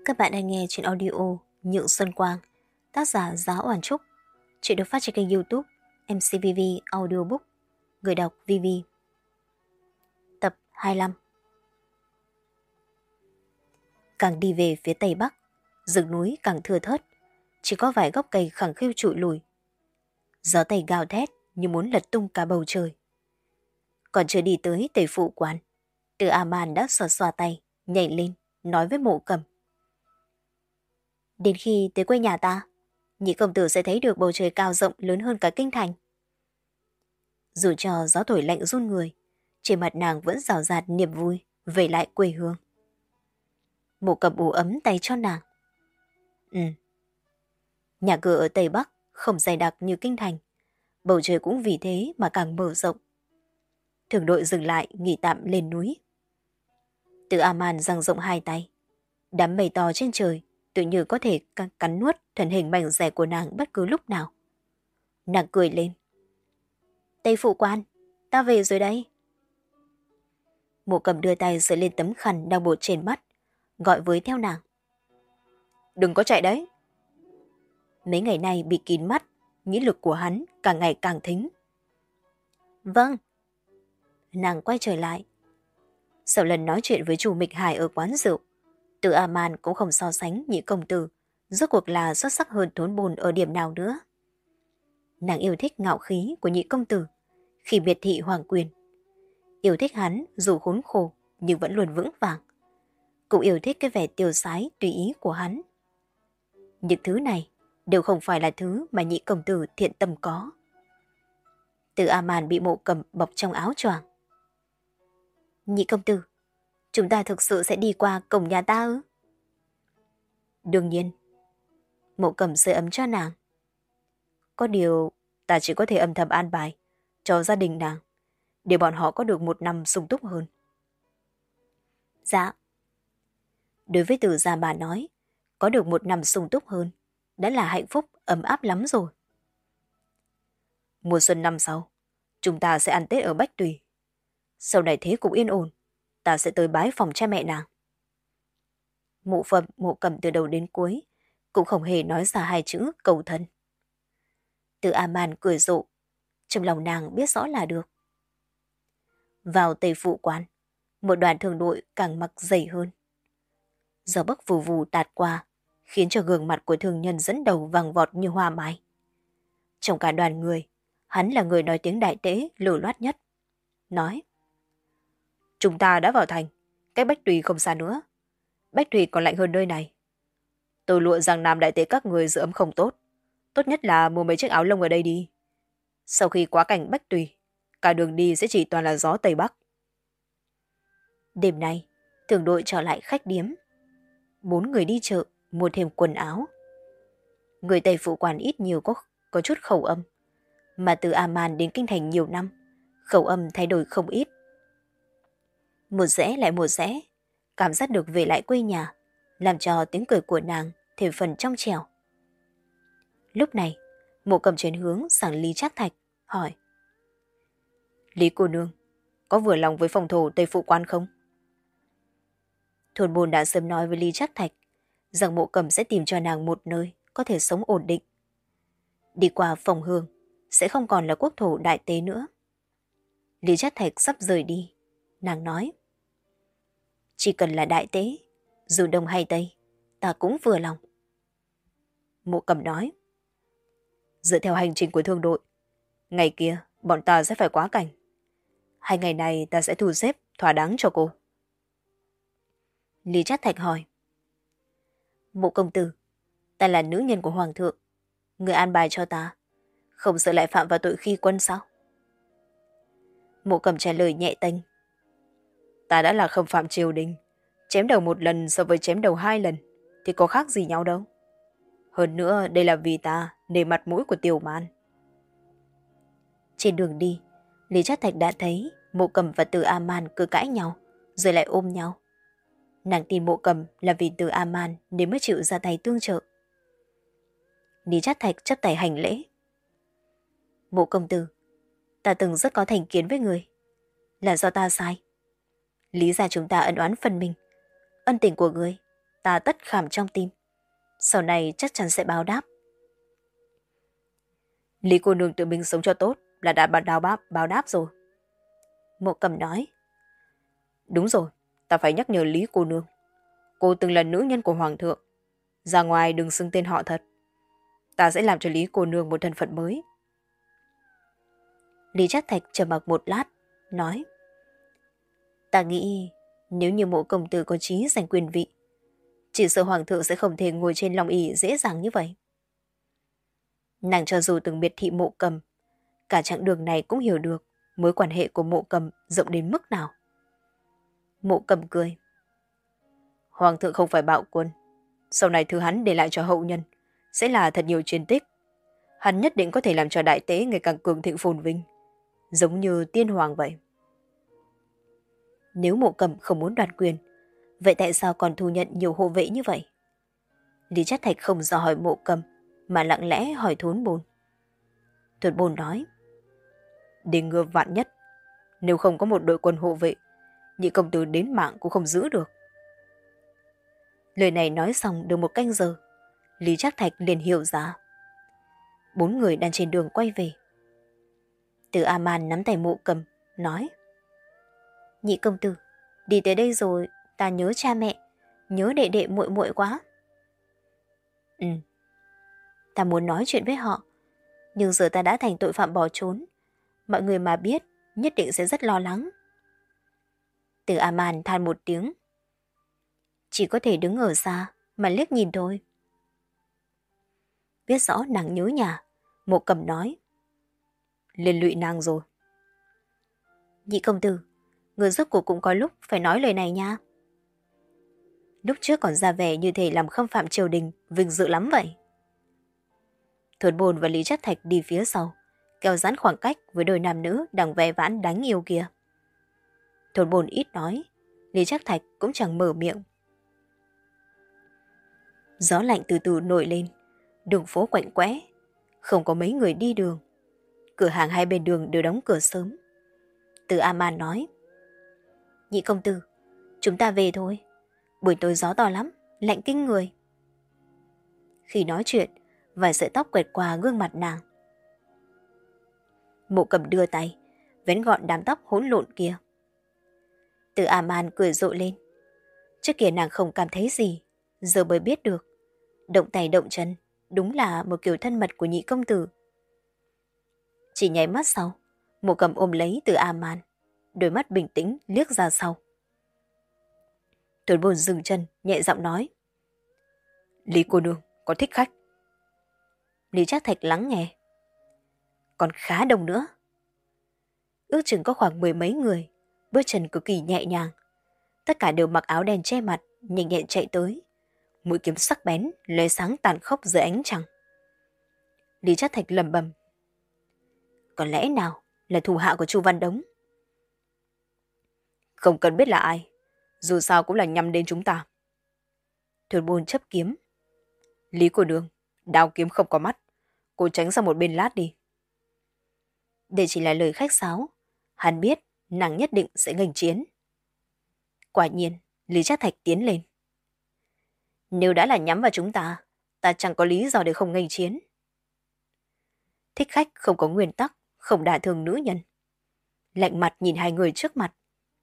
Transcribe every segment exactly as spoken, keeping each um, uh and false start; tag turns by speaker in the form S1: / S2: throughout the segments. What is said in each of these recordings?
S1: Các bạn đang nghe chuyện audio Nhượng Xuân Quang, tác giả Giá Oản Trúc. Chuyện được phát trên kênh YouTube em xê vê vê Audiobook, người đọc vê vê. Tập hai mươi lăm. Càng đi về phía tây bắc, rừng núi càng thưa thớt, chỉ có vài gốc cây khẳng khiu trụi lùi. Gió tây gào thét như muốn lật tung cả bầu trời. Còn chưa đi tới Tây Phụ Quán, Từ A-man đã xoa xoa tay, nhảy lên, nói với Mộ Cầm. Đến khi tới quê nhà ta, nhị công tử sẽ thấy được bầu trời cao rộng lớn hơn cả kinh thành. Dù cho gió thổi lạnh run người, trên mặt nàng vẫn rào rạt niềm vui về lại quê hương. Mộ Cầm ủ ấm tay cho nàng. Ừ. Nhà cửa ở Tây Bắc không dày đặc như kinh thành, bầu trời cũng vì thế mà càng mở rộng. Thường đội dừng lại nghỉ tạm lên núi. Từ A-man dang rộng hai tay, đám mây to trên trời tự như có thể cắn nuốt thân hình mảnh rẻ của nàng bất cứ lúc nào. Nàng cười lên. Tây Phụ Quan, ta về rồi đây. Mộ Cầm đưa tay sờ lên tấm khăn đang buộc trên mắt, gọi với theo nàng. Đừng có chạy đấy. Mấy ngày nay bị kín mắt, nghĩ lực của hắn càng ngày càng thính. Vâng. Nàng quay trở lại. Sau lần nói chuyện với chủ Mịch Hải ở quán rượu, Từ A-man cũng không so sánh nhị công tử rốt cuộc là xuất sắc hơn Thốn Bồn ở điểm nào nữa. Nàng yêu thích ngạo khí của nhị công tử khi miệt thị hoàng quyền. Yêu thích hắn dù khốn khổ nhưng vẫn luôn vững vàng. Cũng yêu thích cái vẻ tiêu sái tùy ý của hắn. Những thứ này đều không phải là thứ mà nhị công tử thiện tâm có. Từ A-man bị Mộ Cầm bọc trong áo choàng. Nhị công tử, chúng ta thực sự sẽ đi qua cổng nhà ta ư? Đương nhiên. Mộ Cầm sưởi ấm cho nàng. Có điều ta chỉ có thể âm thầm an bài cho gia đình nàng, để bọn họ có được một năm sung túc hơn. Dạ. Đối với Từ gia bà nói, có được một năm sung túc hơn đã là hạnh phúc ấm áp lắm rồi. Mùa xuân năm sau, chúng ta sẽ ăn Tết ở Bách Tùy. Sau này thế cục yên ổn, ta sẽ tới bái phòng cha mẹ nàng. Mộ Phẩm Mộ Cầm từ đầu đến cuối cũng không hề nói ra hai chữ cầu thân. Từ A-man cười rộ, trong lòng nàng biết rõ là được. Vào Tây Phụ Quán, một đoàn thường đội càng mặc dày hơn. Gió bấc vù vù tạt qua, khiến cho gương mặt của thương nhân dẫn đầu vàng vọt như hoa mai. Trong cả đoàn người, hắn là người nói tiếng đại tế lưu loát nhất. Nói: Chúng ta đã vào thành, cách Bách Tùy không xa nữa. Bách Tùy còn lạnh hơn nơi này. Tôi lụa rằng Nam đại tế các người giữ ấm không tốt. Tốt nhất là mua mấy chiếc áo lông ở đây đi. Sau khi quá cảnh Bách Tùy, cả đường đi sẽ chỉ toàn là gió Tây Bắc. Đêm nay, thường đội trở lại khách điếm. Bốn người đi chợ, mua thêm quần áo. Người Tây Phụ Quan ít nhiều có, có chút khẩu âm. Mà từ A-man đến kinh thành nhiều năm, khẩu âm thay đổi không ít. Một rẽ lại một rẽ, cảm giác được về lại quê nhà, làm cho tiếng cười của nàng thêm phần trong trẻo. Lúc này, Mộ Cầm chuyển hướng sang Lý Trác Thạch, hỏi: Lý cô nương, có vừa lòng với phòng thổ Tây Phụ Quan không? Thôn Bồn đã sớm nói với Lý Trác Thạch rằng Mộ Cầm sẽ tìm cho nàng một nơi có thể sống ổn định. Đi qua Phòng Hương sẽ không còn là quốc thổ đại tế nữa. Lý Trác Thạch sắp rời đi, nàng nói: Chỉ cần là đại tế, dù đông hay tây, ta cũng vừa lòng. Mộ Cầm nói: Dựa theo hành trình của thương đội, ngày kia bọn ta sẽ phải quá cảnh. Hai ngày này ta sẽ thu xếp thỏa đáng cho cô. Lý Trác Thạch hỏi: Mộ công tử, ta là nữ nhân của hoàng thượng, người an bài cho ta, không sợ lại phạm vào tội khi quân sao? Mộ Cầm trả lời nhẹ tênh: Ta đã là không phạm triều đình, chém đầu một lần so với chém đầu hai lần thì có khác gì nhau đâu. Hơn nữa đây là vì ta để mặt mũi của Tiểu Man. Trên đường đi, Lý Trác Thạch đã thấy Mộ Cầm và Từ A-man cứ cãi nhau rồi lại ôm nhau. Nàng tin Mộ Cầm là vì Từ A-man nên mới chịu ra tay tương trợ. Lý Trác Thạch chắp tay hành lễ: Mộ công tử, ta từng rất có thành kiến với người, là do ta sai. Lý ra chúng ta ân oán phần mình, ân tình của người ta tất khảm trong tim. Sau này chắc chắn sẽ báo đáp. Lý cô nương tự mình sống cho tốt là đã báo đáp, báo đáp rồi. Mộ Cầm nói. Đúng rồi, ta phải nhắc nhở Lý cô nương. Cô từng là nữ nhân của Hoàng thượng. Ra ngoài đừng xưng tên họ thật. Ta sẽ làm cho Lý cô nương một thân phận mới. Lý Trác Thạch trầm mặc một lát, nói. Ta nghĩ nếu như Mộ công tử có chí giành quyền vị, chỉ sợ Hoàng thượng sẽ không thể ngồi trên long ỷ dễ dàng như vậy. Nàng cho dù từng biệt thị Mộ Cầm, cả chặng đường này cũng hiểu được mối quan hệ của Mộ Cầm rộng đến mức nào. Mộ Cầm cười. Hoàng thượng không phải bạo quân. Sau này thứ hắn để lại cho hậu nhân sẽ là thật nhiều chiến tích. Hắn nhất định có thể làm cho đại tế ngày càng cường thịnh phồn vinh, giống như tiên hoàng vậy. Nếu Mộ Cầm không muốn đoạt quyền, vậy tại sao còn thu nhận nhiều hộ vệ như vậy? Lý Trác Thạch không dò hỏi Mộ Cầm, mà lặng lẽ hỏi Thốn Bồn. Thốn Bồn nói. Để ngừa vạn nhất, nếu không có một đội quân hộ vệ, nhị công tử đến mạng cũng không giữ được. Lời này nói xong được một canh giờ, Lý Trác Thạch liền hiểu ra. Bốn người đang trên đường quay về. Từ A-man nắm tay Mộ Cầm, nói. Nhị công tử, đi tới đây rồi, ta nhớ cha mẹ, nhớ đệ đệ muội muội quá. Ừ. Ta muốn nói chuyện với họ, nhưng giờ ta đã thành tội phạm bỏ trốn. Mọi người mà biết, nhất định sẽ rất lo lắng. Từ A-man than một tiếng. Chỉ có thể đứng ở xa, mà liếc nhìn thôi. Biết rõ nàng nhớ nhà, Mộ Cầm nói. Liên lụy nàng rồi. Nhị công tử, người rốt cuộc cũng có lúc phải nói lời này nha. Lúc trước còn ra vẻ như thể làm khâm phạm triều đình, vinh dự lắm vậy. Thốn Bồn và Lý Trác Thạch đi phía sau, kéo giãn khoảng cách với đôi nam nữ đang ve vãn đánh yêu kia. Thốn Bồn ít nói, Lý Trác Thạch cũng chẳng mở miệng. Gió lạnh từ từ nổi lên, đường phố quạnh quẽ, không có mấy người đi đường. Cửa hàng hai bên đường đều đóng cửa sớm. Từ A-man nói. Nhị công tử, chúng ta về thôi. Buổi tối gió to lắm, lạnh kinh người. Khi nói chuyện, vài sợi tóc quẹt qua gương mặt nàng. Mộ Cầm đưa tay, vén gọn đám tóc hỗn lộn kia. Từ A-man cười rộ lên. Trước kia nàng không cảm thấy gì, giờ mới biết được. Động tay động chân, đúng là một kiểu thân mật của nhị công tử. Chỉ nháy mắt sau, Mộ Cầm ôm lấy Từ A-man, đôi mắt bình tĩnh liếc ra sau. Thốn Bồn dừng chân, nhẹ giọng nói. Lý cô nương, có thích khách? Lý Trác Thạch lắng nghe. Còn khá đông nữa. Ước chừng có khoảng mười mấy người, bước chân cực kỳ nhẹ nhàng. Tất cả đều mặc áo đen che mặt, nhanh nhẹn chạy tới. Mũi kiếm sắc bén, lóe sáng tàn khốc dưới ánh trăng. Lý Trác Thạch lẩm bẩm. Có lẽ nào là thủ hạ của Chu Văn Đống? Không cần biết là ai, dù sao cũng là nhắm đến chúng ta. Thốn Bồn chấp kiếm. Lý cô nương, đao kiếm không có mắt, cô tránh sang một bên lát đi. Đây chỉ là lời khách sáo, hắn biết nàng nhất định sẽ nghênh chiến. Quả nhiên, Lý Trác Thạch tiến lên. Nếu đã là nhắm vào chúng ta, ta chẳng có lý do để không nghênh chiến. Thích khách không có nguyên tắc, không đả thương nữ nhân. Lạnh mặt nhìn hai người trước mặt.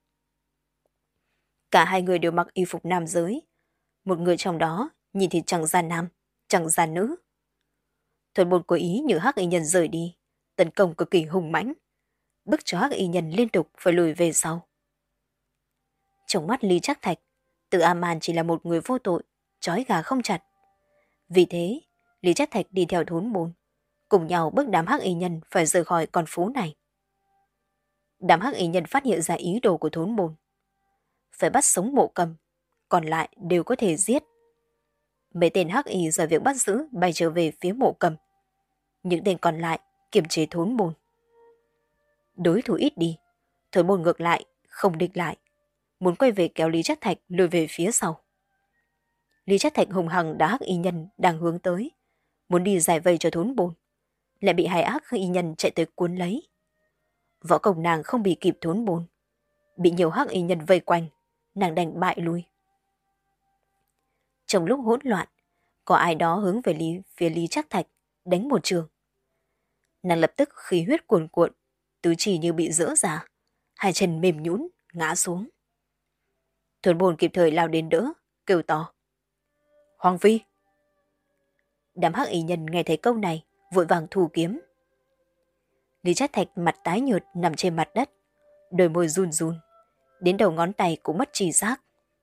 S1: Cả hai người đều mặc y phục nam giới. Một người trong đó nhìn thì chẳng ra nam, chẳng ra nữ. Thốn Bồn cố ý nhờ hắc y nhân rời đi, tấn công cực kỳ hùng mãnh, bức cho hắc y nhân liên tục phải lùi về sau. Trong mắt Lý Trác Thạch, Từ A-man chỉ là một người vô tội, trói gà không chặt. Vì thế, Lý Trác Thạch đi theo Thốn Bồn, cùng nhau bức đám hắc y nhân phải rời khỏi con phố này. Đám hắc y nhân phát hiện ra ý đồ của Thốn Bồn. Phải bắt sống Mộ Cầm, còn lại đều có thể giết. Mấy tên hắc y giờ việc bắt giữ bay trở về phía Mộ Cầm. Những tên còn lại kiềm chế Thốn Bồn. Đối thủ ít đi, Thốn Bồn ngược lại, không địch lại, muốn quay về kéo Lý Trác Thạch lùi về phía sau. Lý Trác Thạch hùng hằng đá hắc y nhân đang hướng tới, muốn đi giải vây cho Thốn Bồn, lại bị hai ác y nhân chạy tới cuốn lấy. Võ công nàng không bị kịp Thốn Bồn, bị nhiều hắc y nhân vây quanh, nàng đành bại lui. Trong lúc hỗn loạn, có ai đó hướng về Lý, phía Lý Trác Thạch, đánh một trường. Nàng lập tức khí huyết cuồn cuộn, tứ chỉ như bị dỡ ra, hai chân mềm nhũn ngã xuống. Thuần Bồn kịp thời lao đến đỡ, kêu to: Hoàng phi! Đám hắc y nhân nghe thấy câu này, vội vàng thu kiếm. Lý Trác Thạch mặt tái nhợt nằm trên mặt đất, đôi môi run run, đến đầu ngón tay cũng mất tri giác.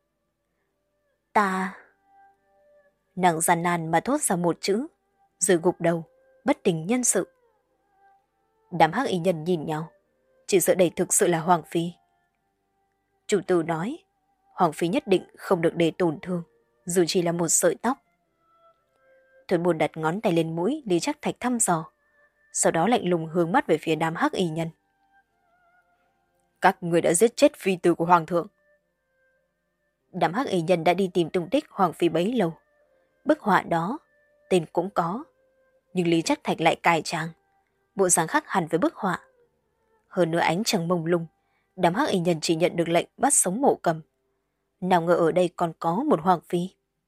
S1: Ta... Nàng gian nan mà thốt ra một chữ, rồi gục đầu, bất tỉnh nhân sự. Đám hắc y nhân nhìn nhau, chỉ sợ đây thực sự là Hoàng phi. Chủ tử nói, Hoàng phi nhất định không được để tổn thương, dù chỉ là một sợi tóc. Thuần Bồn đặt ngón tay lên mũi Lý Trác Thạch thăm dò, sau đó lạnh lùng hướng mắt về phía đám hắc y nhân. Các người đã giết chết phi tử của Hoàng thượng. Đám hắc y nhân đã đi tìm tung tích Hoàng phi bấy lâu. Bức họa đó, tên cũng có, nhưng Lý Trác Thạch lại cài trang, bộ dáng khác hẳn với bức họa. Hơn nữa ánh trăng mông lung, đám hắc y nhân chỉ nhận được lệnh bắt sống Mộ Cầm. Nào ngờ ở đây còn có một Hoàng phi.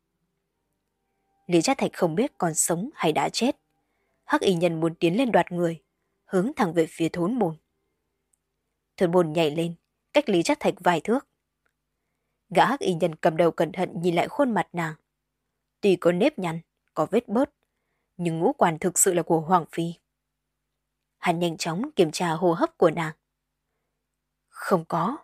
S1: Lý Trác Thạch không biết còn sống hay đã chết. Hắc y nhân muốn tiến lên đoạt người, hướng thẳng về phía Thốn Bồn. Thốn Bồn nhảy lên, cách Lý Trác Thạch vài thước. Gã hắc y nhân cầm đầu cẩn thận nhìn lại khuôn mặt nàng. Tuy có nếp nhăn, có vết bớt, nhưng ngũ quan thực sự là của Hoàng phi. Hắn nhanh chóng kiểm tra hô hấp của nàng. Không có.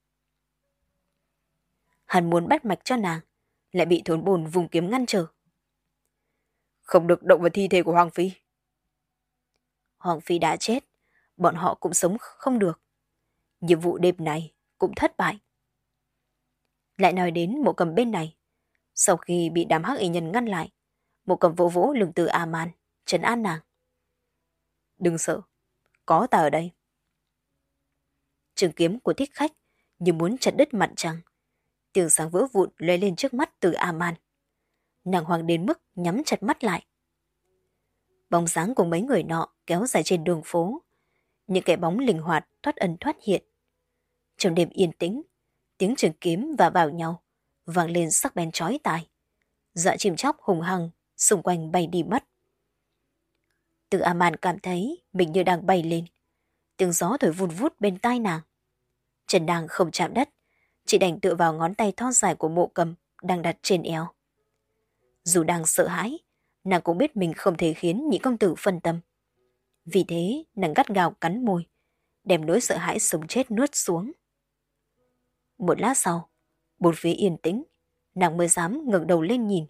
S1: Hắn muốn bắt mạch cho nàng, lại bị Thốn Bồn vùng kiếm ngăn trở. Không được động vào thi thể của Hoàng phi. Hoàng phi đã chết, bọn họ cũng sống không được. Nhiệm vụ đêm này cũng thất bại. Lại nói đến Mộ Cầm bên này. Sau khi bị đám hắc y nhân ngăn lại, Mộ Cầm vỗ vỗ lưng Từ A-man, trấn an nàng. Đừng sợ, có ta ở đây. Trường kiếm của thích khách như muốn chặt đứt mặt trăng. Tiếng sáng vỡ vụn lóe lên trước mắt Từ A-man. Nàng hoang đến mức nhắm chặt mắt lại. Bóng dáng của mấy người nọ kéo dài trên đường phố. Những cái bóng linh hoạt thoát ẩn thoát hiện. Trong đêm yên tĩnh, tiếng trường kiếm va vào nhau vang lên sắc bén chói tai. Dọa chim chóc hùng hăng xung quanh bay đi mất. Từ A-man cảm thấy mình như đang bay lên. Tiếng gió thổi vun vút bên tai nàng. Chân nàng không chạm đất, chỉ đành tựa vào ngón tay thon dài của Mộ Cầm đang đặt trên eo. Dù đang sợ hãi, nàng cũng biết mình không thể khiến nhị công tử phân tâm. Vì thế, nàng gắt gao cắn môi, đem nỗi sợ hãi sống chết nuốt xuống. Một lát sau, bốn phía yên tĩnh, nàng mới dám ngẩng đầu lên nhìn.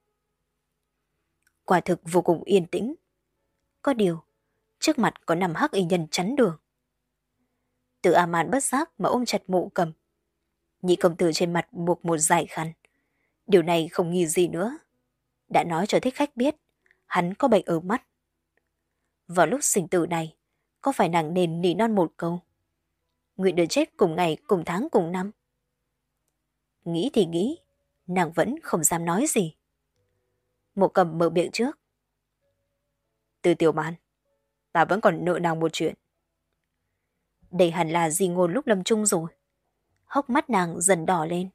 S1: Quả thực vô cùng yên tĩnh. Có điều, trước mặt có năm hắc y nhân chắn đường. Từ A-man bất giác mà ôm chặt Mộ Cầm. Nhị công tử trên mặt buộc một dải khăn. Điều này không nghi gì nữa. Đã nói cho thích khách biết, hắn có bệnh ở mắt. Vào lúc sinh tử này, có phải nàng nên nỉ non một câu? Nguyện được chết cùng ngày, cùng tháng, cùng năm. Nghĩ thì nghĩ, nàng vẫn không dám nói gì. Mộ Cầm mở miệng trước. Từ Tiểu Man, ta vẫn còn nợ nàng một chuyện. Đây hẳn là di ngôn lúc lâm chung rồi. Hốc mắt nàng dần đỏ lên.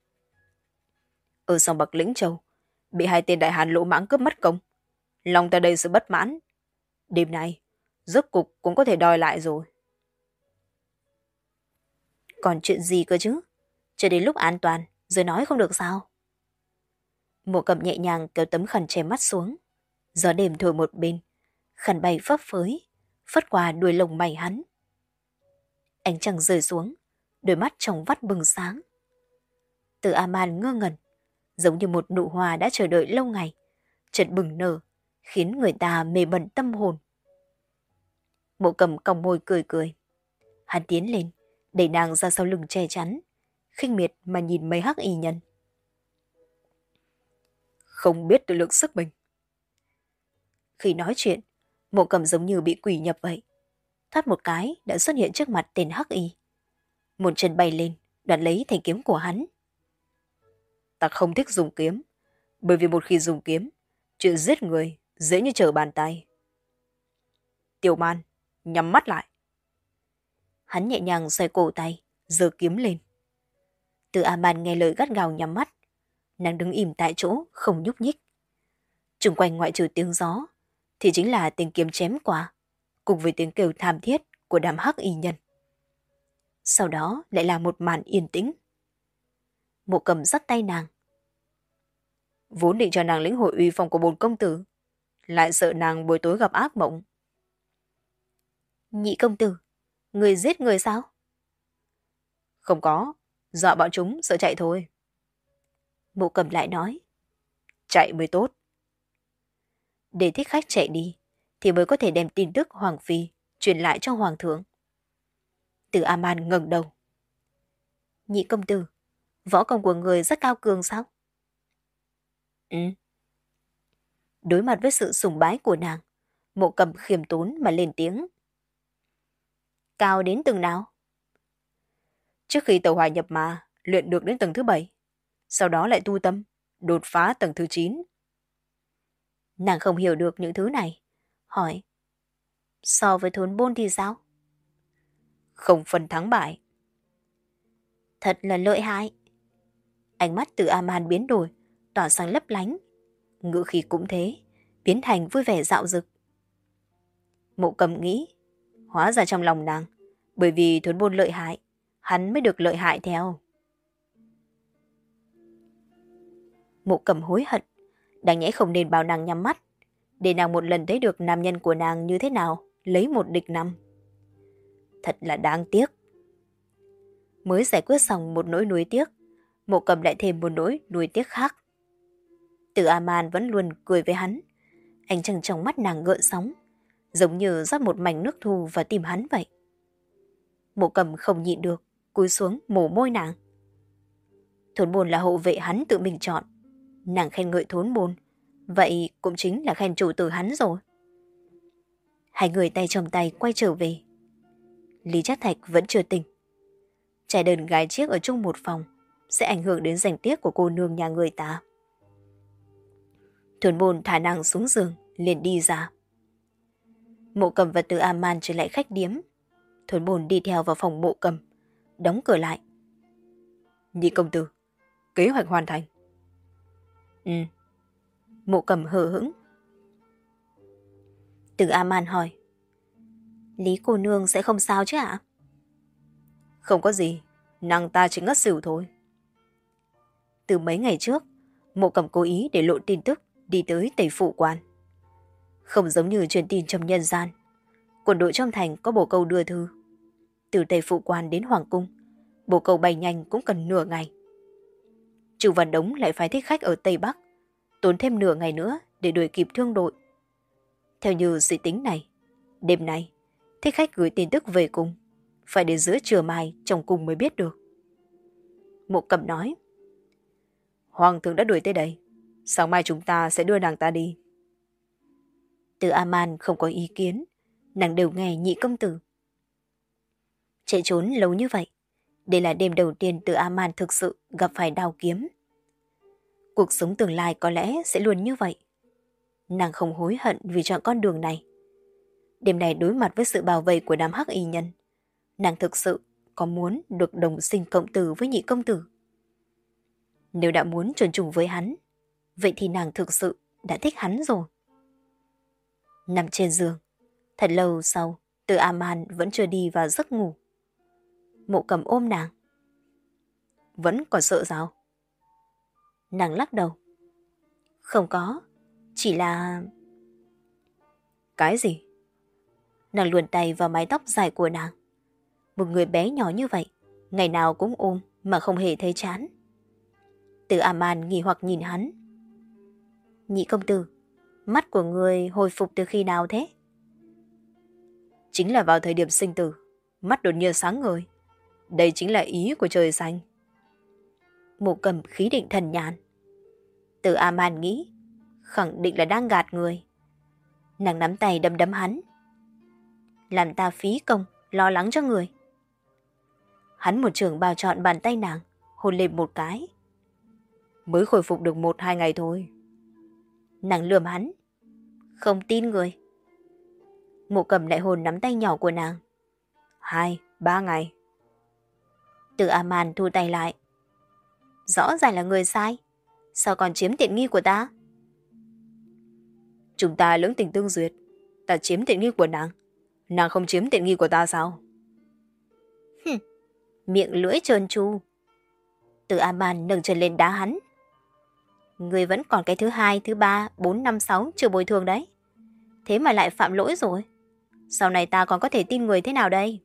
S1: Ở sông Bạc Lĩnh Châu, bị hai tên đại hàn lỗ mãng cướp mất công. Lòng ta đầy sự bất mãn. Đêm nay, rốt cục cũng có thể đòi lại rồi. Còn chuyện gì cơ chứ? Cho đến lúc an toàn, rồi nói không được sao? Mộ Cầm nhẹ nhàng kéo tấm khăn che mắt xuống. Gió đêm thổi một bên, khăn bay phấp phới, phất qua đuôi lông mày hắn. Ánh trăng rơi xuống, đôi mắt trong vắt bừng sáng. Từ A-man ngơ ngẩn, giống như một nụ hoa đã chờ đợi lâu ngày, chợt bừng nở, khiến người ta mê bẩn tâm hồn. Mộ Cầm cong môi cười cười. Hắn tiến lên, đẩy nàng ra sau lưng che chắn, khinh miệt mà nhìn mấy hắc y nhân. Không biết tự lượng sức mình. Khi nói chuyện, Mộ Cầm giống như bị quỷ nhập vậy. Thoát một cái đã xuất hiện trước mặt tên hắc y. Một chân bay lên, đoạt lấy thanh kiếm của hắn. Ta không thích dùng kiếm, bởi vì một khi dùng kiếm, chuyện giết người dễ như trở bàn tay. Tiểu Man, nhắm mắt lại. Hắn nhẹ nhàng xoay cổ tay, giơ kiếm lên. Từ A-man nghe lời gắt gao nhắm mắt. Nàng đứng im tại chỗ, không nhúc nhích. Xung quanh ngoại trừ tiếng gió, thì chính là tiếng kiếm chém qua, cùng với tiếng kêu thảm thiết của đám hắc y nhân. Sau đó lại là một màn yên tĩnh. Mộ Cầm dắt tay nàng. Vốn định cho nàng lĩnh hội uy phong của bổn công tử, lại sợ nàng buổi tối gặp ác mộng. Nhị công tử, người giết người sao? Không có, dọa bọn chúng sợ chạy thôi. Mộ Cầm lại nói. Chạy mới tốt. Để thích khách chạy đi, thì mới có thể đem tin tức Hoàng Phi truyền lại cho Hoàng thượng. Từ A-man ngẩng đầu. Nhị công tử, võ công của người rất cao cường sao? Ừ. Đối mặt với sự sùng bái của nàng, Mộ Cầm khiêm tốn mà lên tiếng. Cao đến từng nào? Trước khi tàu hỏa nhập ma, luyện được đến tầng thứ bảy, sau đó lại tu tâm, đột phá tầng thứ chín. Nàng không hiểu được những thứ này, hỏi. So với thốn bôn thì sao? Không phân thắng bại. Thật là lợi hại. Ánh mắt từ A-man biến đổi, tỏa sang lấp lánh. Ngữ khí cũng thế, biến thành vui vẻ dạo dực. Mộ Cầm nghĩ, hóa ra trong lòng nàng, bởi vì thốn bôn lợi hại, hắn mới được lợi hại theo. Mộ Cầm hối hận, đáng nhẽ không nên bảo nàng nhắm mắt, để nàng một lần thấy được nam nhân của nàng như thế nào, lấy một địch năm. Thật là đáng tiếc. Mới giải quyết xong một nỗi nuối tiếc, Mộ Cầm lại thêm một nỗi nuối tiếc khác. Từ A-man vẫn luôn cười với hắn, ánh trăng trong mắt nàng gợn sóng, giống như rót một mảnh nước thu vào tim hắn vậy. Mộ Cầm không nhịn được, cúi xuống mổ môi nàng. Thốn bồn là hộ vệ hắn tự mình chọn, nàng khen ngợi thốn bồn, vậy cũng chính là khen chủ tử hắn rồi. Hai người tay trong tay quay trở về. Lý Trác Thạch vẫn chưa tỉnh. Trai đơn gái chiếc ở chung một phòng sẽ ảnh hưởng đến danh tiết của cô nương nhà người ta. Thốn bồn thả nàng xuống giường, liền đi ra. Mộ Cầm và Từ A-man trở lại khách điếm. Thốn bồn đi theo vào phòng Mộ Cầm, đóng cửa lại. Nhị công tử, kế hoạch hoàn thành. Ừ. Mộ Cầm hờ hững. Từ A-man hỏi. Lý cô nương sẽ không sao chứ ạ? Không có gì, nàng ta chỉ ngất xỉu thôi. Từ mấy ngày trước, Mộ Cầm cố ý để lộ tin tức đi tới Tây Phụ Quan. Không giống như truyền tin trong nhân gian, quân đội trong thành có bồ câu đưa thư. Từ Tây Phụ Quan đến Hoàng Cung, bồ câu bay nhanh cũng cần nửa ngày. Chu Văn Đống lại phái thích khách ở Tây Bắc, tốn thêm nửa ngày nữa để đuổi kịp thương đội. Theo như suy tính này, đêm nay, thích khách gửi tin tức về cung, phải đến giữa trưa mai trong cung mới biết được. Mộ Cầm nói. Hoàng thượng đã đuổi tới đây, sáng mai chúng ta sẽ đưa nàng ta đi. Từ A-man không có ý kiến, nàng đều nghe nhị công tử. Chạy trốn lâu như vậy, đây là đêm đầu tiên Từ A-man thực sự gặp phải đao kiếm. Cuộc sống tương lai có lẽ sẽ luôn như vậy. Nàng không hối hận vì chọn con đường này. Đêm này đối mặt với sự bảo vệ của đám hắc y nhân, nàng thực sự có muốn được đồng sinh cộng tử với nhị công tử. Nếu đã muốn chuẩn chủng với hắn, vậy thì nàng thực sự đã thích hắn rồi. Nằm trên giường, thật lâu sau, Từ A-man vẫn chưa đi vào giấc ngủ. Mộ Cầm ôm nàng. Vẫn còn sợ sao? Nàng lắc đầu. Không có, chỉ là... Cái gì? Nàng luồn tay vào mái tóc dài của nàng. Một người bé nhỏ như vậy, ngày nào cũng ôm mà không hề thấy chán. Từ A-man nghi hoặc nhìn hắn. Nhị công tử, mắt của người hồi phục từ khi nào thế? Chính là vào thời điểm sinh tử, mắt đột nhiên sáng ngời. Đây chính là ý của trời xanh. Mộ Cầm khí định thần nhàn. Từ A-man nghĩ, khẳng định là đang gạt người. Nàng nắm tay đấm đấm hắn. Làm ta phí công, lo lắng cho người. Hắn một trường bao trọn bàn tay nàng, hôn lên một cái. Mới khôi phục được một hai ngày thôi. Nàng lườm hắn. Không tin người. Mộ Cầm lại hôn nắm tay nhỏ của nàng. Hai, ba ngày. Từ A-man thu tay lại. Rõ ràng là người sai. Sao còn chiếm tiện nghi của ta?
S2: Chúng ta lưỡng tình tương duyệt. Ta chiếm tiện nghi của nàng. Nàng không chiếm tiện nghi của ta sao?
S1: Hừm, miệng lưỡi trơn tru. Từ A-man nâng chân lên đá hắn. Người vẫn còn cái thứ hai, thứ ba, bốn, năm, sáu chưa bồi thường đấy. Thế mà lại phạm lỗi rồi. Sau này ta còn có thể tin người thế nào đây?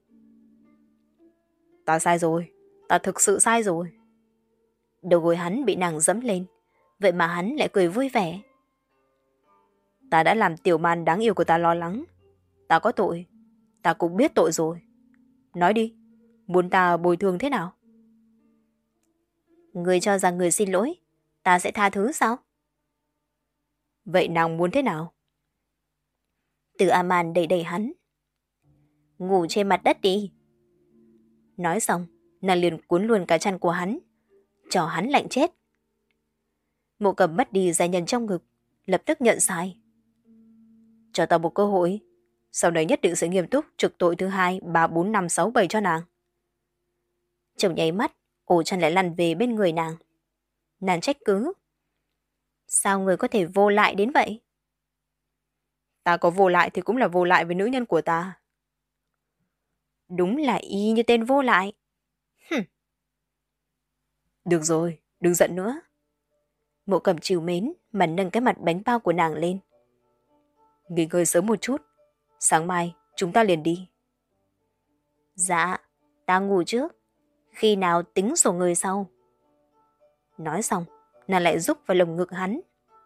S2: Ta sai rồi. Ta thực sự sai rồi.
S1: Đầu gối hắn bị nàng dẫm lên. Vậy mà hắn lại cười vui vẻ.
S2: Ta đã làm tiểu man đáng yêu của ta lo lắng. Ta có tội. Ta cũng biết tội rồi. Nói đi. Muốn ta bồi thường thế nào?
S1: Người cho rằng người xin lỗi, ta sẽ tha thứ sao?
S2: Vậy nàng muốn thế nào?
S1: Từ A-man đẩy đẩy hắn. Ngủ trên mặt đất đi. Nói xong, nàng liền cuốn luôn cả chăn của hắn. Cho hắn lạnh chết. Mộ Cầm mất đi giai nhân trong ngực, lập tức nhận sai.
S2: Cho ta một cơ hội. Sau này nhất định sẽ nghiêm túc trực tội thứ hai, ba, bốn, năm, sáu, bảy cho nàng.
S1: Chồng nháy mắt, ổ chăn lại lăn về bên người nàng. Nàng trách cứ. Sao người có thể vô lại đến vậy?
S2: Ta có vô lại thì cũng là vô lại với nữ nhân của ta.
S1: Đúng là y như tên vô lại. Hừm.
S2: Được rồi, đừng giận nữa.
S1: Mộ Cầm trìu mến mà nâng cái mặt bánh bao của nàng lên.
S2: Nghỉ ngơi sớm một chút. Sáng mai chúng ta liền đi.
S1: Dạ, ta ngủ trước. Khi nào tính sổ người sau. Nói xong, nàng lại rúc vào lồng ngực hắn.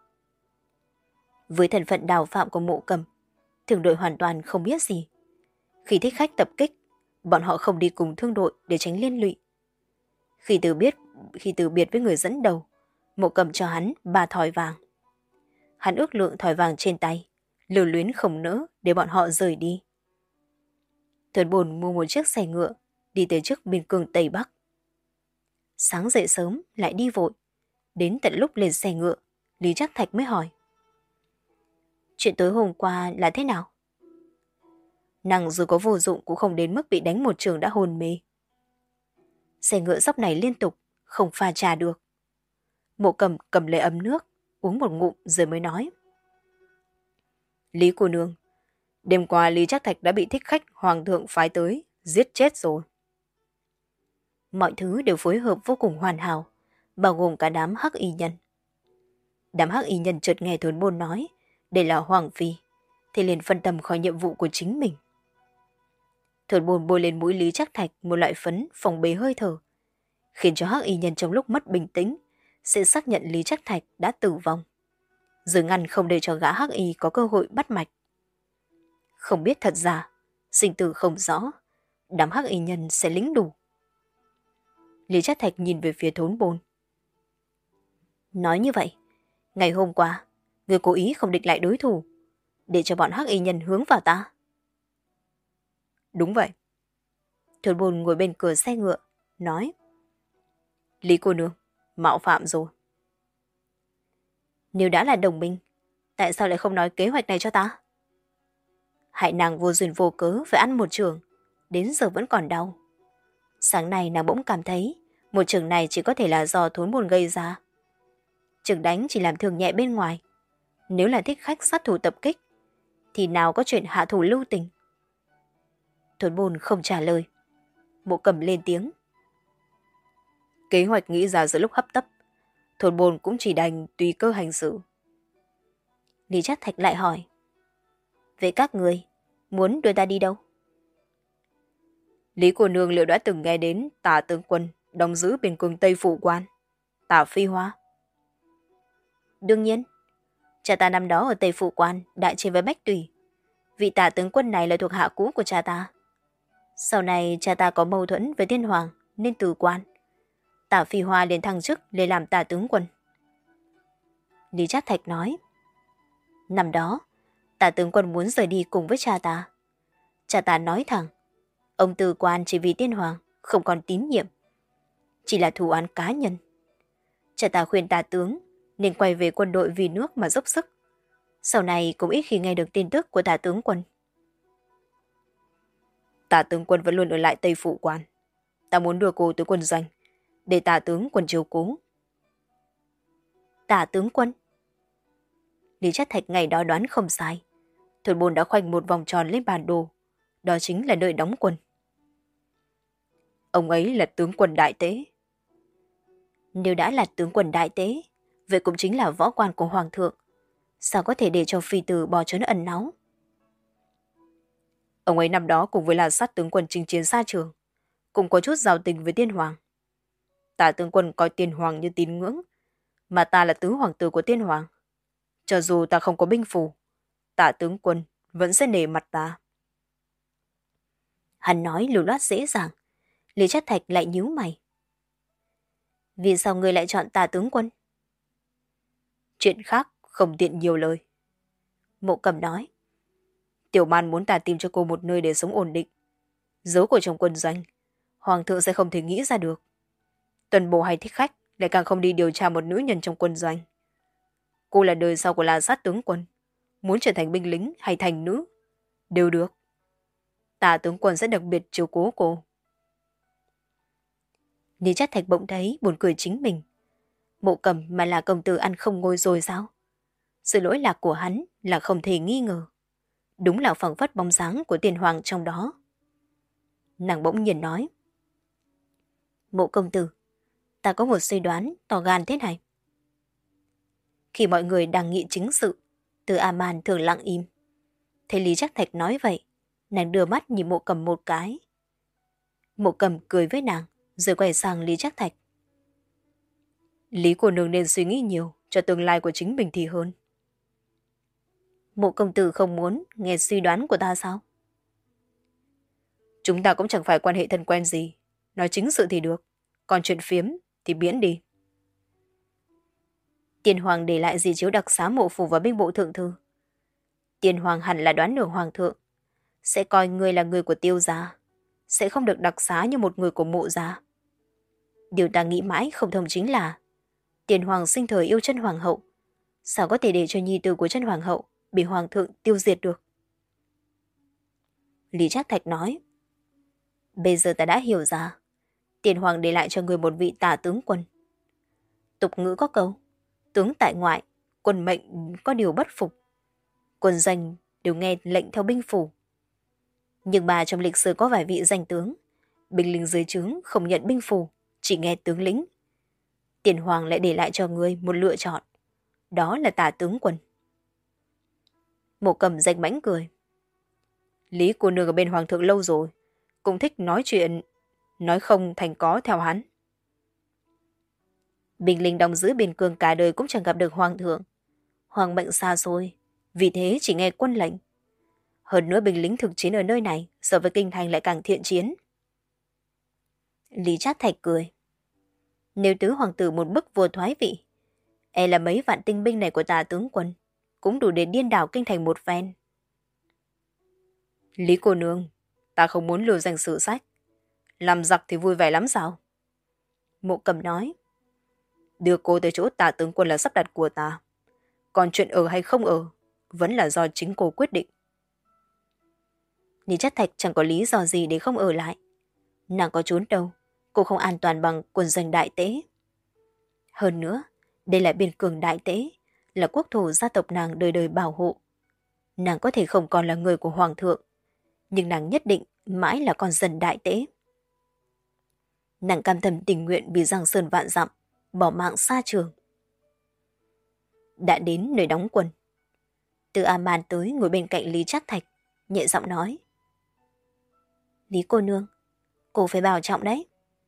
S1: Với thân phận đào phạm của Mộ Cầm, thương đội hoàn toàn không biết gì. Khi thích khách tập kích, bọn họ không đi cùng thương đội để tránh liên lụy. Khi từ biết khi từ biệt với người dẫn đầu, Mộ Cầm cho hắn ba thỏi vàng. Hắn ước lượng thỏi vàng trên tay, lưu luyến không nỡ để bọn họ rời đi. Thuần Bồn mua một chiếc xe ngựa, đi tới trước biên cương Tây Bắc. Sáng dậy sớm lại đi vội, đến tận lúc lên xe ngựa, Lý Trác Thạch mới hỏi. Chuyện tối hôm qua là thế nào? Nàng dù có vô dụng cũng không đến mức bị đánh một trường đã hôn mê. Xe ngựa dốc này liên tục, không pha trà được. Mộ Cầm cầm lấy ấm nước, uống một ngụm rồi mới nói.
S2: Lý cô nương, đêm qua Lý Trác Thạch đã bị thích khách hoàng thượng phái tới, giết chết rồi.
S1: Mọi thứ đều phối hợp vô cùng hoàn hảo, bao gồm cả đám hắc y nhân. Đám hắc y nhân chợt nghe Thuần Bồn nói, đây là Hoàng Phi, thì liền phân tâm khỏi nhiệm vụ của chính mình. Thuần Bồn bôi lên mũi Lý Trác Thạch một loại phấn phòng bế hơi thở, khiến cho hắc y nhân trong lúc mất bình tĩnh sẽ xác nhận Lý Trác Thạch đã tử vong, rồi ngăn không để cho gã hắc y có cơ hội bắt mạch. Không biết thật giả, sinh tử không rõ, đám hắc y nhân sẽ lĩnh đủ. Lý Trác Thạch nhìn về phía Thốn Bồn. Nói như vậy, ngày hôm qua, người cố ý không địch lại đối thủ, để cho bọn hắc y nhân hướng vào ta.
S2: Đúng vậy.
S1: Thốn Bồn ngồi bên cửa xe ngựa, nói.
S2: Lý cô nương, mạo phạm rồi.
S1: Nếu đã là đồng minh, tại sao lại không nói kế hoạch này cho ta? Hại nàng vô duyên vô cớ phải ăn một trường, đến giờ vẫn còn đau. Sáng nay nàng bỗng cảm thấy một trường này chỉ có thể là do Thốn Bồn gây ra. Trường đánh chỉ làm thương nhẹ bên ngoài. Nếu là thích khách sát thủ tập kích, thì nào có chuyện hạ thủ lưu tình. Thốn Bồn không trả lời. Mộ Cầm lên tiếng.
S2: Kế hoạch nghĩ ra giữa lúc hấp tấp, Thốn Bồn cũng chỉ đành tùy cơ hành xử.
S1: Lý Trác Thạch lại hỏi. Vậy các người muốn đưa ta đi đâu?
S2: Lý cô nương liệu đã từng nghe đến Tả tướng quân đóng giữ bên cương Tây Phủ Quan, Tả Phi Hoa?
S1: Đương nhiên. Cha ta năm đó ở Tây Phủ Quan đại chiến với Bách Tùy. Vị Tả tướng quân này là thuộc hạ cũ của cha ta. Sau này cha ta có mâu thuẫn với Thiên Hoàng nên từ quan. Tả Phi Hoa liền thăng chức lên làm Tả tướng quân. Lý Trác Thạch nói. Năm đó, Tả tướng quân muốn rời đi cùng với cha ta. Cha ta nói thẳng, ông từ quan chỉ vì Thiên Hoàng không còn tín nhiệm, chỉ là thù oán cá nhân. Cha ta khuyên Tả tướng nên quay về quân đội vì nước mà dốc sức. Sau này cũng ít khi nghe được tin tức của Tả tướng quân.
S2: Tả tướng quân vẫn luôn ở lại Tây Phủ Quan. Ta muốn đưa cô tới quân doanh để Tả tướng quân chiếu cố.
S1: Tả tướng quân. Lý Trác Thạch ngày đó đoán không sai. Thuật bồn đã khoanh một vòng tròn lên bản đồ. Đó chính là nơi đóng quân.
S2: Ông ấy là tướng quân đại tế.
S1: Nếu đã là tướng quân đại tế, vậy cũng chính là võ quan của hoàng thượng. Sao có thể để cho phi tử bỏ trốn ẩn náu?
S2: Ông ấy năm đó cùng với là sát tướng quân chinh chiến xa trường, cũng có chút giao tình với tiên hoàng. Tả tướng quân coi tiên hoàng như tín ngưỡng, mà ta là tứ hoàng tử của tiên hoàng. Cho dù ta không có binh phù, Tả tướng quân vẫn sẽ nể mặt ta.
S1: Hắn nói lưu loát dễ dàng. Lý Trác Thạch lại nhíu mày. Vì sao ngươi lại chọn Tả tướng quân?
S2: Chuyện khác không tiện nhiều lời.
S1: Mộ Cầm nói.
S2: Tiểu Man muốn ta tìm cho cô một nơi để sống ổn định. Giấu cô trong quân doanh, hoàng thượng sẽ không thể nghĩ ra được. Tuần bộ hay thích khách lại càng không đi điều tra một nữ nhân trong quân doanh. Cô là đời sau của La Sát tướng quân, muốn trở thành binh lính hay thành nữ đều được. Tả tướng quân sẽ đặc biệt chiếu cố cô.
S1: Lý Trác Thạch bỗng thấy buồn cười chính mình. Mộ Cầm mà là công tử ăn không ngồi rồi sao? Sự lỗi lạc của hắn là không thể nghi ngờ. Đúng là phảng phất bóng dáng của tiền hoàng trong đó. Nàng bỗng nhiên nói. Mộ công tử, ta có một suy đoán to gan thế này. Khi mọi người đang nghị chính sự, Từ A-man thường lặng im. Thấy Lý Trác Thạch nói vậy, nàng đưa mắt nhìn Mộ Cầm một cái. Mộ Cầm cười với nàng, rồi quay sang Lý Trác Thạch.
S2: Lý cô nương nên suy nghĩ nhiều cho tương lai của chính mình thì hơn.
S1: Mộ công tử không muốn nghe suy đoán của ta sao?
S2: Chúng ta cũng chẳng phải quan hệ thân quen gì. Nói chính sự thì được, còn chuyện phiếm thì biến đi.
S1: Tiên hoàng để lại di chiếu đặc xá mộ phủ và binh bộ thượng thư. Tiên hoàng hẳn là đoán được hoàng thượng sẽ coi người là người của Tiêu gia, sẽ không được đặc xá như một người của Mộ gia. Điều ta nghĩ mãi không thông chính là Tiên hoàng sinh thời yêu chân hoàng hậu, sao có thể để cho nhi tử của chân hoàng hậu bị hoàng thượng tiêu diệt được? Lý Trác Thạch nói. Bây giờ ta đã hiểu ra, Tiên hoàng để lại cho người một vị tả tướng quân. Tục ngữ có câu, tướng tại ngoại, quân mệnh có điều bất phục. Quân danh đều nghe lệnh theo binh phủ. Nhưng mà trong lịch sử có vài vị danh tướng, binh lính dưới trướng không nhận binh phủ, chỉ nghe tướng lĩnh. Tiền hoàng lại để lại cho người một lựa chọn, đó là tả tướng quân. Mộ Cầm danh mãnh cười.
S2: Lý cô nương ở bên hoàng thượng lâu rồi, cũng thích nói chuyện, nói không thành có theo hắn.
S1: Binh lính đóng giữ biên cương cả đời cũng chẳng gặp được hoàng thượng. Hoàng mệnh xa xôi, vì thế chỉ nghe quân lệnh. Hơn nữa binh lính thực chiến ở nơi này so với kinh thành lại càng thiện chiến. Lý Trác Thạch cười. Nếu tứ hoàng tử một bức vua thoái vị, e là mấy vạn tinh binh này của tả tướng quân cũng đủ để điên đảo kinh thành một phen.
S2: Lý cô nương, ta không muốn lưu danh sử sách. Làm giặc thì vui vẻ lắm sao?
S1: Mộ Cầm nói.
S2: Đưa cô tới chỗ tả tướng quân là sắp đặt của ta. Còn chuyện ở hay không ở, vẫn là do chính cô quyết định.
S1: Lý Trác Thạch chẳng có lý do gì để không ở lại. Nàng có trốn đâu, cô không an toàn bằng quân doanh đại tế. Hơn nữa, đây là biên cương đại tế, là quốc thổ gia tộc nàng đời đời bảo hộ. Nàng có thể không còn là người của hoàng thượng, nhưng nàng nhất định mãi là con dân đại tế. Nàng cam tâm tình nguyện vì giang sơn vạn dặm, bỏ mạng xa trường. Đã đến nơi đóng quân, Từ A-man tới ngồi bên cạnh Lý Trác Thạch, nhẹ giọng nói. Lý cô nương, cô phải bảo trọng đấy.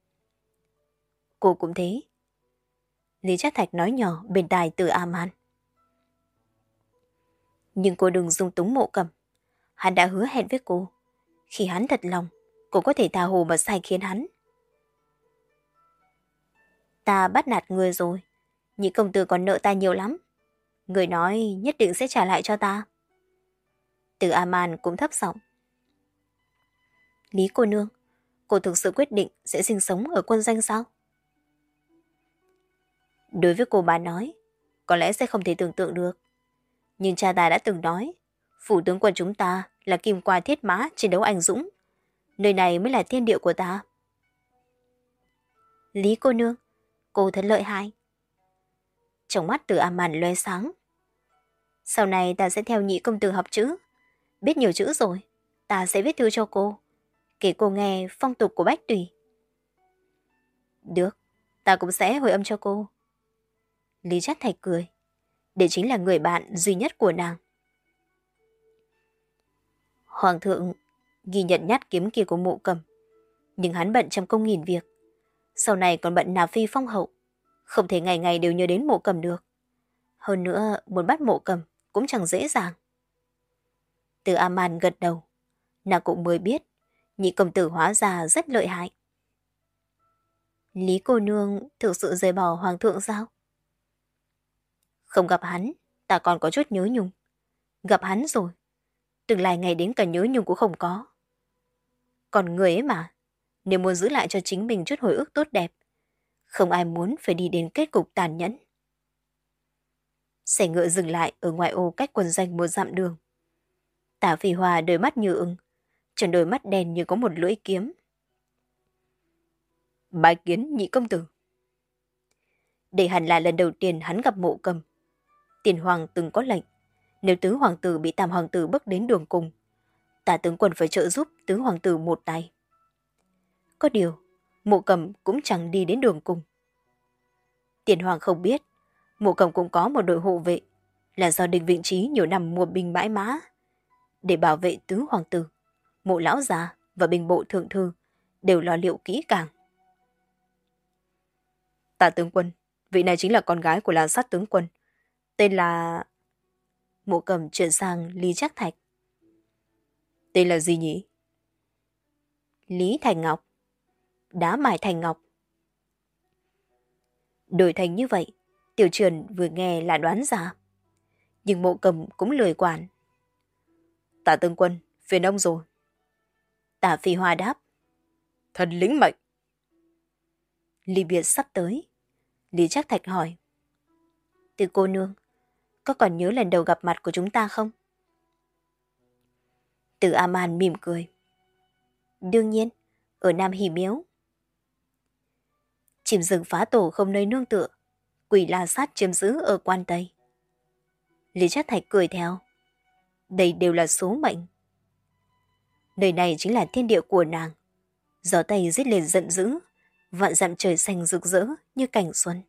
S1: Cô cũng thế. Lý Trác Thạch nói nhỏ bên tai Từ A-man. Nhưng cô đừng dung túng Mộ Cầm. Hắn đã hứa hẹn với cô. Khi hắn thật lòng, cô có thể tha hồ mà sai khiến hắn. Ta bắt nạt người rồi. Nhị công tử còn nợ ta nhiều lắm. Người nói nhất định sẽ trả lại cho ta. Từ A-man cũng thấp giọng. Lý cô nương, cô thực sự quyết định sẽ sinh sống ở quân doanh sao? Đối với cô bà nói, có lẽ sẽ không thể tưởng tượng được. Nhưng cha ta đã từng nói, phủ tướng quân chúng ta là kim qua thiết mã chiến đấu anh dũng. Nơi này mới là thiên địa của ta. Lý cô nương, cô thật lợi hại. Trong mắt Từ A Màn lóe sáng. Sau này ta sẽ theo nhị công tử học chữ. Biết nhiều chữ rồi, ta sẽ viết thư cho cô, kể cô nghe phong tục của Bách Tùy. Được, ta cũng sẽ hồi âm cho cô. Lý Trác Thạch cười. Đây chính là người bạn duy nhất của nàng. Hoàng thượng ghi nhận nhát kiếm kia của Mộ Cầm, nhưng hắn bận trăm công nghìn việc. Sau này còn bận nạp phi phong hậu, không thể ngày ngày đều nhớ đến Mộ Cầm được. Hơn nữa, muốn bắt Mộ Cầm cũng chẳng dễ dàng. Từ A Man gật đầu. Nàng cũng mới biết nhị công tử hóa ra rất lợi hại. Lý cô nương thực sự rời bỏ hoàng thượng sao? Không gặp hắn, ta còn có chút nhớ nhung. Gặp hắn rồi, tương lai ngày đến cả nhớ nhung cũng không có. Còn người ấy mà, nếu muốn giữ lại cho chính mình chút hồi ức tốt đẹp, không ai muốn phải đi đến kết cục tàn nhẫn. Xe ngựa dừng lại ở ngoại ô cách quân doanh một dặm đường. Tả Phi Hòa đôi mắt như ưng, tròn đôi mắt đen như có một lưỡi kiếm. Bái kiến nhị công tử. Đây hẳn là lần đầu tiên hắn gặp Mộ Cầm. Tiền hoàng từng có lệnh, nếu tứ hoàng tử bị tam hoàng tử bước đến đường cùng, tả tướng quân phải trợ giúp tứ hoàng tử một tay. Có điều, Mộ Cầm cũng chẳng đi đến đường cùng. Tiền hoàng không biết, Mộ Cầm cũng có một đội hộ vệ, là do Đinh Vĩnh Chí nhiều năm mua binh bãi mã để bảo vệ tứ hoàng tử. Mộ lão già và binh bộ thượng thư đều lo liệu kỹ càng. Tả tướng quân, vị này chính là con gái của Lan Sát tướng quân, tên là... Mộ Cầm chuyển sang Lý Trác Thạch. Tên là gì nhỉ? Lý Thành Ngọc. Đá mài Thành Ngọc. Đổi thành như vậy, Tiểu Truyền vừa nghe là đoán ra. Nhưng Mộ Cầm cũng lười quản. Tả tướng quân, phiền ông rồi. Tả Phi Hoa đáp. Thần lĩnh mệnh. Ly biệt sắp tới. Lý Trác Thạch hỏi. Từ cô nương, có còn nhớ lần đầu gặp mặt của chúng ta không? Từ A Man mỉm cười. Đương nhiên, ở Nam Hỷ Miếu. Chim rừng phá tổ không nơi nương tựa, quỷ La Sát chiếm giữ ở Quan Tây. Lý Trác Thạch cười theo. Đây đều là số mệnh. Nơi này chính là thiên địa của nàng. Gió Tây giết lên giận dữ, vạn dặm trời xanh rực rỡ như cảnh xuân.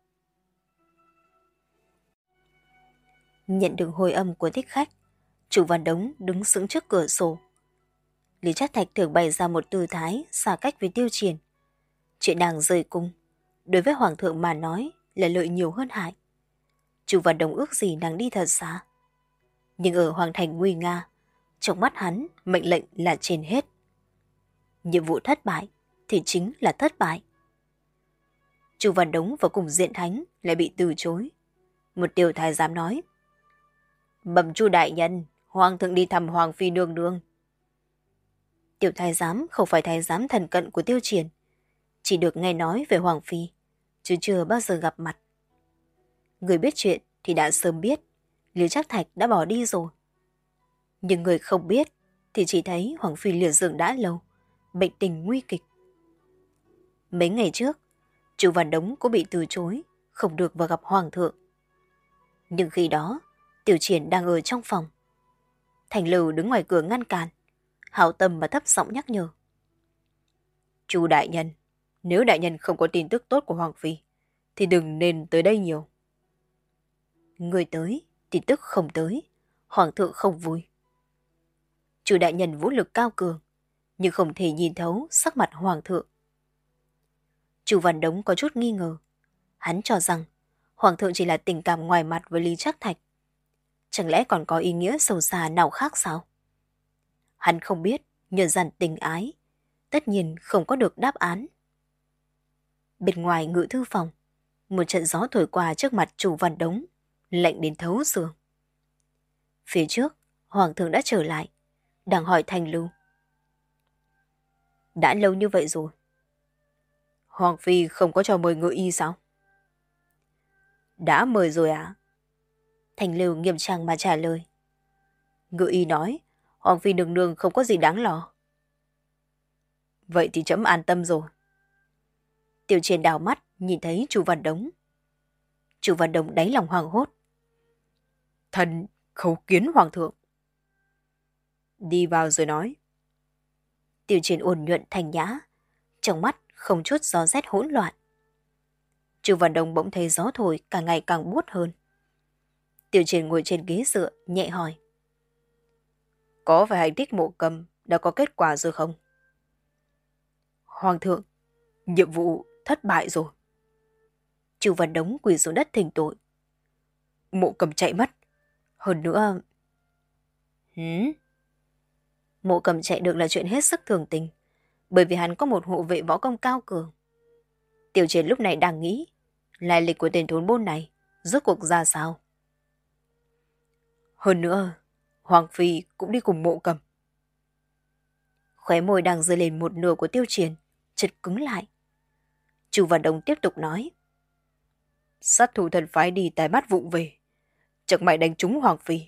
S1: Nhận được hồi âm của thích khách, Chu Văn Đống đứng sững trước cửa sổ. Lý Trác Thạch thường bày ra một tư thái xa cách với Tiêu Triển. Chuyện nàng rời cung, đối với hoàng thượng mà nói là lợi nhiều hơn hại. Chu Văn Đống ước gì nàng đi thật xa. Nhưng ở hoàng thành nguy nga, trong mắt hắn mệnh lệnh là trên hết. Nhiệm vụ thất bại thì chính là thất bại. Chu Văn Đống và cùng Diện Thánh lại bị từ chối. Một tiểu thái giám nói. Bẩm Chu đại nhân, hoàng thượng đi thăm hoàng phi nương nương. Tiểu thái giám không phải thái giám thần cận của Tiêu Triển, chỉ được nghe nói về hoàng phi, chứ chưa bao giờ gặp mặt. Người biết chuyện thì đã sớm biết, Lý Trác Thạch đã bỏ đi rồi. Nhưng người không biết thì chỉ thấy hoàng phi liệt giường đã lâu, bệnh tình nguy kịch. Mấy ngày trước, Chu Văn Đống cũng bị từ chối, không được vào gặp hoàng thượng. Nhưng khi đó, Tiểu Triển đang ở trong phòng. Thành Lầu đứng ngoài cửa ngăn cản, hảo tâm mà thấp giọng nhắc nhở. Chu đại nhân, nếu đại nhân không có tin tức tốt của hoàng phi, thì đừng nên tới đây nhiều. Người tới, tin tức không tới, hoàng thượng không vui. Chu đại nhân vũ lực cao cường, nhưng không thể nhìn thấu sắc mặt hoàng thượng. Chu Văn Đống có chút nghi ngờ. Hắn cho rằng hoàng thượng chỉ là tình cảm ngoài mặt với Lý Trác Thạch. Chẳng lẽ còn có ý nghĩa sâu xa nào khác sao? Hắn không biết nhân gian tình ái, tất nhiên không có được đáp án. Bên ngoài ngự thư phòng, một trận gió thổi qua trước mặt Chu Văn Đống, lạnh đến thấu xương. Phía trước, hoàng thượng đã trở lại, đang hỏi Thành Lưu. Đã lâu như vậy rồi. Hoàng phi không có cho mời ngự y sao? Đã mời rồi ạ. À? Thành Lưu nghiêm trang mà trả lời. Ngự y nói, hoàng phi nương nương không có gì đáng lo. Vậy thì trẫm an tâm rồi. Tiểu Triển đảo mắt nhìn thấy Chu Văn Đống. Chu Văn Đông đáy lòng hoảng hốt.
S2: Thần khấu kiến hoàng thượng. Đi vào rồi nói.
S1: Tiêu Chiến ôn nhuận thanh nhã, trong mắt không chút gió rét hỗn loạn. Chu Văn Đông bỗng thấy gió thổi càng ngày càng buốt hơn. Tiêu Chiến ngồi trên ghế dựa, nhẹ hỏi. Có phải hành thích Mộ Cầm đã có kết quả rồi không? Hoàng thượng, nhiệm vụ thất bại rồi. Chu Văn Đông quỳ xuống đất thỉnh tội.
S2: Mộ Cầm chạy mất. Hơn nữa...
S1: Hứ? Mộ Cầm chạy được là chuyện hết sức thường tình, bởi vì hắn có một hộ vệ võ công cao cường. Tiêu Chiến lúc này đang nghĩ, lai lịch của tên thốn bôn này rốt cuộc ra sao?
S2: Hơn nữa, Hoàng Phi cũng đi cùng Mộ Cầm.
S1: Khóe môi đang dơ lên một nửa của Tiêu Chiến, chợt cứng lại. Chu Văn Đông tiếp tục nói.
S2: Sát thủ thần phái đi tai mắt vụng về, chẳng may đánh trúng Hoàng Phi.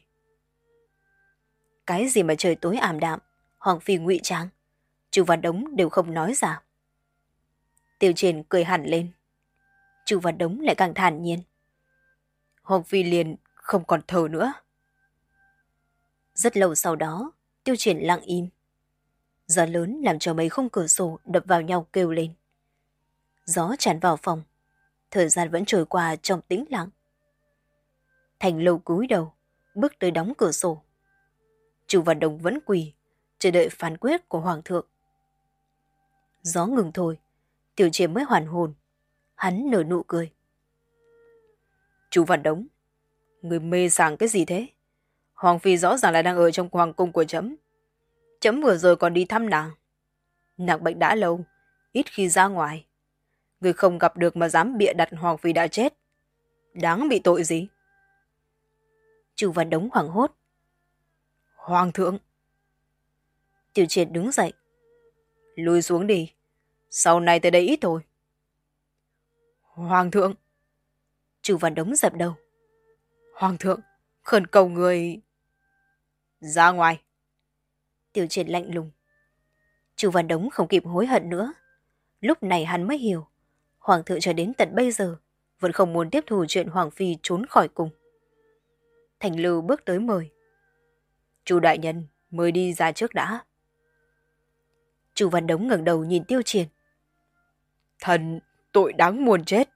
S1: Cái gì mà trời tối ảm đạm, Hoàng Phi ngụy trang, Chu Văn Đông đều không nói ra. Tiêu Chiến cười hẳn lên. Chu Văn Đông lại càng thản nhiên.
S2: Hoàng Phi liền không còn thở nữa.
S1: Rất lâu sau đó, Tiêu Chiến lặng im. Gió lớn làm cho mấy khung cửa sổ đập vào nhau kêu lên. Gió tràn vào phòng. Thời gian vẫn trôi qua trong tĩnh lặng. Thành Lâu cúi đầu, bước tới đóng cửa sổ. Chu Văn Đông vẫn quỳ, chờ đợi phán quyết của Hoàng thượng. Gió ngừng thôi, Tiêu Chiến mới hoàn hồn. Hắn nở nụ cười.
S2: Chu Văn Đông, người mê sảng cái gì thế? Hoàng Phi rõ ràng là đang ở trong hoàng cung của trẫm. Trẫm vừa rồi còn đi thăm nàng. Nàng bệnh đã lâu, ít khi ra ngoài. Người không gặp được mà dám bịa đặt Hoàng Phi đã chết. Đáng bị tội gì?
S1: Chu Văn Đông hoảng hốt.
S2: Hoàng thượng!
S1: Tiêu Chiến đứng dậy.
S2: Lùi xuống đi. Sau này tới đây ít thôi. Hoàng thượng!
S1: Chu Văn Đông dập đầu.
S2: Hoàng thượng! Khẩn cầu người... Ra ngoài!
S1: Tiêu Chiến lạnh lùng. Chu Văn Đông không kịp hối hận nữa. Lúc này hắn mới hiểu. Hoàng thượng cho đến tận bây giờ vẫn không muốn tiếp thu chuyện Hoàng Phi trốn khỏi cung. Thành Lưu bước tới mời.
S2: Chu đại nhân, mời đi ra trước đã.
S1: Chu Văn Đông ngẩng đầu nhìn Tiêu Chiến.
S2: Thần tội đáng muôn chết.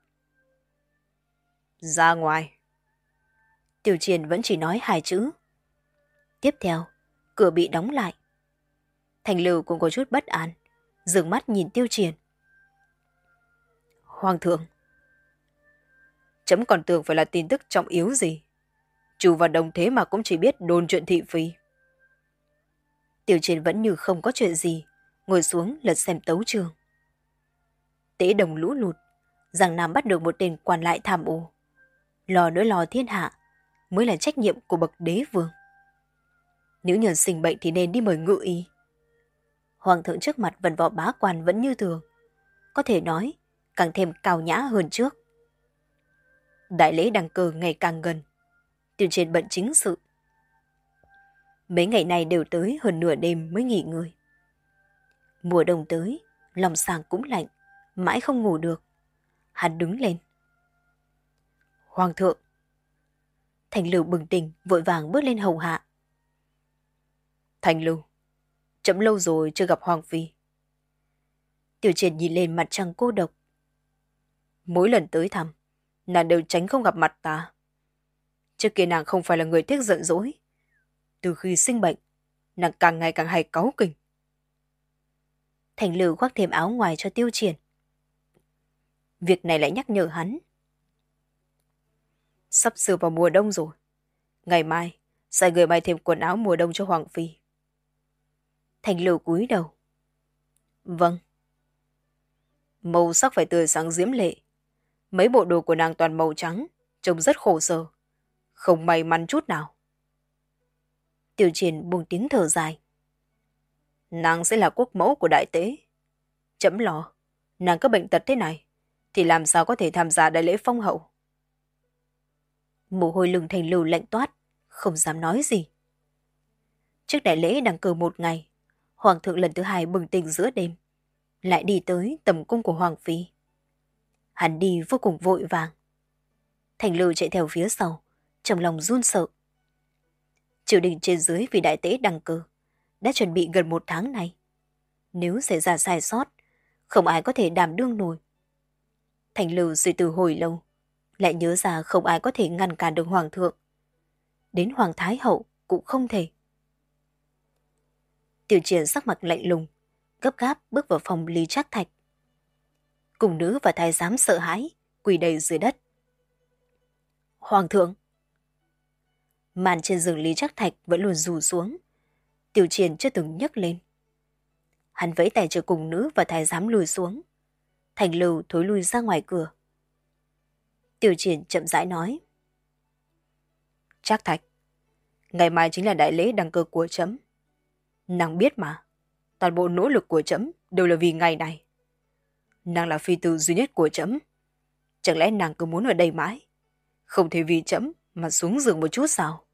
S2: Ra ngoài.
S1: Tiêu Chiến vẫn chỉ nói hai chữ. Tiếp theo, cửa bị đóng lại. Thành Lưu cũng có chút bất an, dừng mắt nhìn Tiêu Chiến.
S2: Hoàng thượng, chấm còn tưởng phải là tin tức trọng yếu gì. Chu Văn Đông thế mà cũng chỉ biết đồn chuyện thị phi.
S1: Tiêu Chiến vẫn như không có chuyện gì, ngồi xuống lật xem tấu chương. Tế Đồng lũ lụt, Giang Nam bắt được một tên quan lại tham ô. Lo nỗi lo thiên hạ mới là trách nhiệm của bậc đế vương. Nếu nhân sinh bệnh thì nên đi mời ngự y. Hoàng thượng trước mặt vần võ bá quan vẫn như thường, có thể nói càng thêm cao nhã hơn trước. Đại lễ đăng cơ ngày càng gần, Tiêu Chiến bận chính sự. Mấy ngày này đều tới hơn nửa đêm mới nghỉ ngơi. Mùa đông tới, lòng sàng cũng lạnh, mãi không ngủ được. Hắn đứng lên. Hoàng thượng! Thành Lưu bừng tỉnh, vội vàng bước lên hầu hạ.
S2: Thành Lưu, chậm lâu rồi chưa gặp Hoàng Phi.
S1: Tiêu Chiến nhìn lên mặt trăng cô độc.
S2: Mỗi lần tới thăm, nàng đều tránh không gặp mặt ta. Trước kia nàng không phải là người thích giận dỗi. Từ khi sinh bệnh, nàng càng ngày càng hay cáu kỉnh.
S1: Thành Lưu khoác thêm áo ngoài cho Tiêu Chiến. Việc này lại nhắc nhở hắn.
S2: Sắp sửa vào mùa đông rồi. Ngày mai, sai người may thêm quần áo mùa đông cho Hoàng Phi.
S1: Thành Lưu cúi đầu.
S2: Vâng. Màu sắc phải tươi sáng diễm lệ. Mấy bộ đồ của nàng toàn màu trắng, trông rất khổ sở. Không may mắn chút nào.
S1: Tiêu Chiến buông tiếng thở dài.
S2: Nàng sẽ là quốc mẫu của đại tế. Chấm lo, nàng có bệnh tật thế này, thì làm sao có thể tham gia đại lễ phong hậu.
S1: Mồ hôi lưng Thành Lưu lạnh toát, không dám nói gì. Trước đại lễ đăng cơ một ngày, Hoàng thượng lần thứ hai bừng tỉnh giữa đêm, lại đi tới tầm cung của Hoàng Phi. Hắn đi vô cùng vội vàng. Thành Lư chạy theo phía sau, trong lòng run sợ. Triều đình trên dưới vì đại tế đăng cơ, đã chuẩn bị gần một tháng nay. Nếu xảy ra sai sót, không ai có thể đảm đương nổi. Thành Lư suy tư hồi lâu, lại nhớ ra không ai có thể ngăn cản được hoàng thượng. Đến hoàng thái hậu cũng không thể. Tiểu Triển sắc mặt lạnh lùng, gấp gáp bước vào phòng Lý Trác Thạch. Cung nữ và thái giám sợ hãi, quỳ đầy dưới đất. Hoàng thượng! Màn trên giường Lý Trác Thạch vẫn luôn rủ xuống. Tiểu Triển chưa từng nhấc lên. Hắn vẫy tay cho cung nữ và thái giám lùi xuống. Thành Lư thối lui ra ngoài cửa. Tiểu Triển chậm rãi nói. Trác Thạch, ngày mai chính là đại lễ đăng cơ của trẫm. Nàng biết mà, toàn bộ nỗ lực của trẫm đều là vì ngày này. Nàng là phi tử duy nhất của trẫm. Chẳng lẽ nàng cứ muốn ở đây mãi, không thể vì trẫm mà xuống giường một chút sao?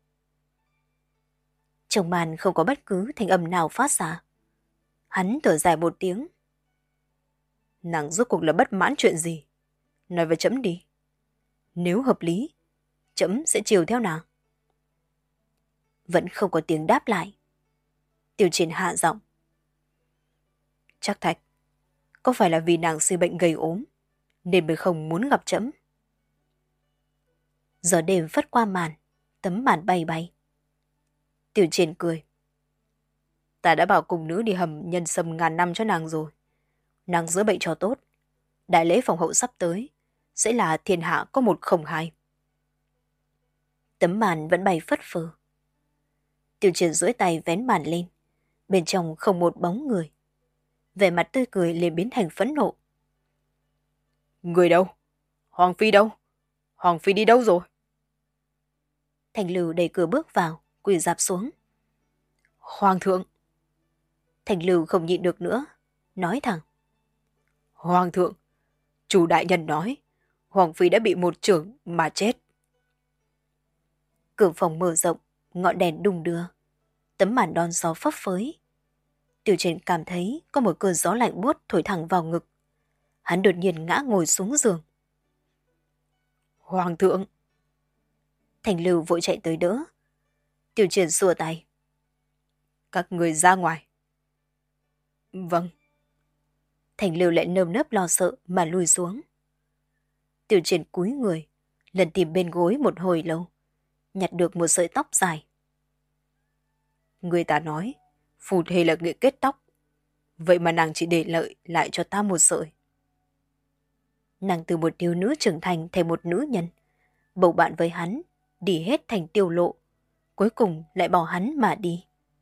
S1: Trong màn không có bất cứ thanh âm nào phát ra. Hắn thở dài một tiếng. Nàng rốt cuộc là bất mãn chuyện gì? Nói với trẫm đi. Nếu hợp lý, trẫm sẽ chiều theo nàng. Vẫn không có tiếng đáp lại. Tiểu Triển hạ giọng. Trác Thạch, có phải là vì nàng suy bệnh gầy ốm nên mới không muốn gặp trẫm? Gió đêm phất qua màn, tấm màn bay bay. Tiểu Triển cười. Ta đã bảo cung nữ đi hầm nhân sâm ngàn năm cho nàng rồi. Nàng chữa bệnh cho tốt. Đại lễ phòng hậu sắp tới sẽ là thiên hạ có một không hai. Tấm màn vẫn bay phất phơ. Tiểu Triển duỗi tay vén màn lên. Bên trong không một bóng người. Vẻ mặt tươi cười liền biến thành phẫn nộ. Người đâu? Hoàng phi đâu? Hoàng phi đi đâu rồi? Thành Lư đẩy cửa bước vào, quỳ rạp xuống. Hoàng thượng! Thành Lư không nhịn được nữa, nói thẳng. Hoàng thượng! Chủ đại nhân nói, Hoàng phi đã bị một chưởng mà chết. Cửa phòng mở rộng, ngọn đèn đung đưa. Tấm màn đón gió phấp phới. Tiểu Triển cảm thấy có một cơn gió lạnh buốt thổi thẳng vào ngực. Hắn đột nhiên ngã ngồi xuống giường. Hoàng thượng! Thành Lư vội chạy tới đỡ. Tiểu Triển xua tay. Các người ra ngoài. Vâng. Thành Lư lại nơm nớp lo sợ mà lùi xuống. Tiểu Triển cúi người, lần tìm bên gối một hồi lâu, nhặt được một sợi tóc dài. Người ta nói, phù thề là nghệ kết tóc, vậy mà nàng chỉ để lợi lại cho ta một sợi. Nàng từ một thiếu nữ trưởng thành thành một nữ nhân, bầu bạn với hắn, đi hết thành tiêu lộ, cuối cùng lại bỏ hắn mà đi.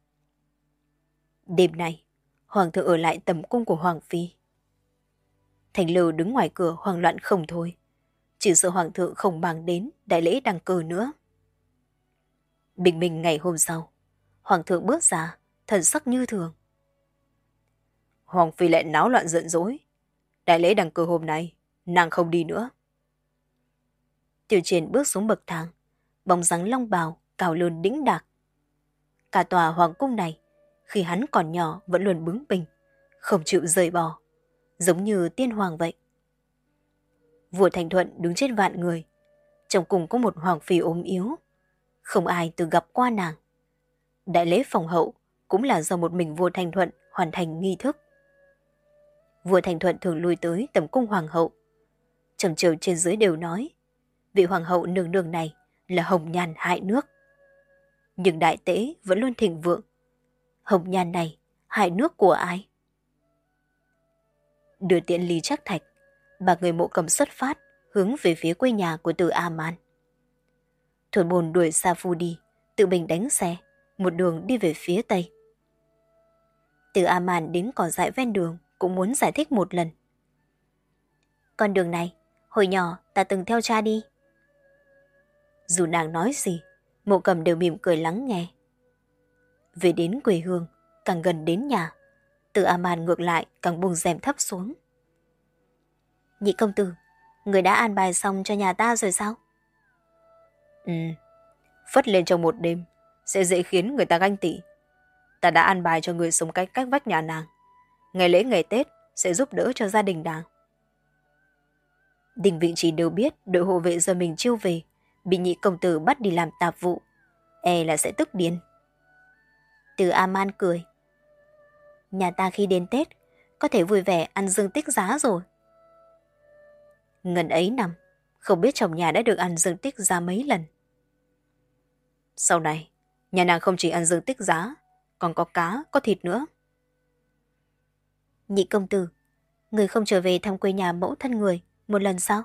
S1: Đêm nay, Hoàng thượng ở lại tầm cung của Hoàng phi. Thành Lư đứng ngoài cửa hoang loạn không thôi, chỉ sợ Hoàng thượng không mang đến đại lễ đăng cơ nữa. Bình minh ngày hôm sau, Hoàng thượng bước ra, thần sắc như thường. Hoàng phi lại náo loạn giận dỗi. Đại lễ đăng cơ hôm nay, nàng không đi nữa. Tiểu Triển bước xuống bậc thang, bóng dáng long bào, cao lớn đĩnh đạc. Cả tòa hoàng cung này, khi hắn còn nhỏ vẫn luôn bướng bỉnh, không chịu rời bỏ, giống như tiên hoàng vậy. Vua Thành Thuận đứng trên vạn người, trong cùng có một hoàng phi ốm yếu, không ai từng gặp qua nàng. Đại lễ phòng hậu cũng là do một mình vua Thành Thuận hoàn thành nghi thức. Vua Thành Thuận thường lui tới tầm cung hoàng hậu. Trầm triều trên dưới đều nói, vị hoàng hậu nương nương này là hồng nhan hại nước. Nhưng đại tế vẫn luôn thịnh vượng. Hồng nhan này hại nước của ai? Đưa tiễn Lý Trác Thạch, ba người Mộ Cầm xuất phát hướng về phía quê nhà của Từ A Man. Thôn bồn đuổi Sa Phu đi, tự mình đánh xe, một đường đi về phía tây. Từ A Man đến cỏ dại ven đường cũng muốn giải thích một lần. Con đường này, hồi nhỏ ta từng theo cha đi. Dù nàng nói gì, Mộ Cầm đều mỉm cười lắng nghe. Về đến quê hương, càng gần đến nhà, Từ A Man ngược lại càng buông rèm thấp xuống. Nhị công tử, người đã an bài xong cho nhà ta rồi sao? Ừ, phất lên trong một đêm, sẽ dễ khiến người ta ganh tị. Ta đã an bài cho người sống cách cách vách nhà nàng. Ngày lễ ngày Tết sẽ giúp đỡ cho gia đình nàng. Đinh Vĩnh Trí đều biết đội hộ vệ do mình chiêu về, bị nhị công tử bắt đi làm tạp vụ, e là sẽ tức điên. Từ A-man cười. Nhà ta khi đến Tết, có thể vui vẻ ăn dương tích giá rồi. Ngần ấy năm, không biết trong nhà đã được ăn dương tích giá mấy lần. Sau này, nhà nàng không chỉ ăn dương tích giá, còn có cá, có thịt nữa. Nhị công tử, người không trở về thăm quê nhà mẫu thân người một lần sao?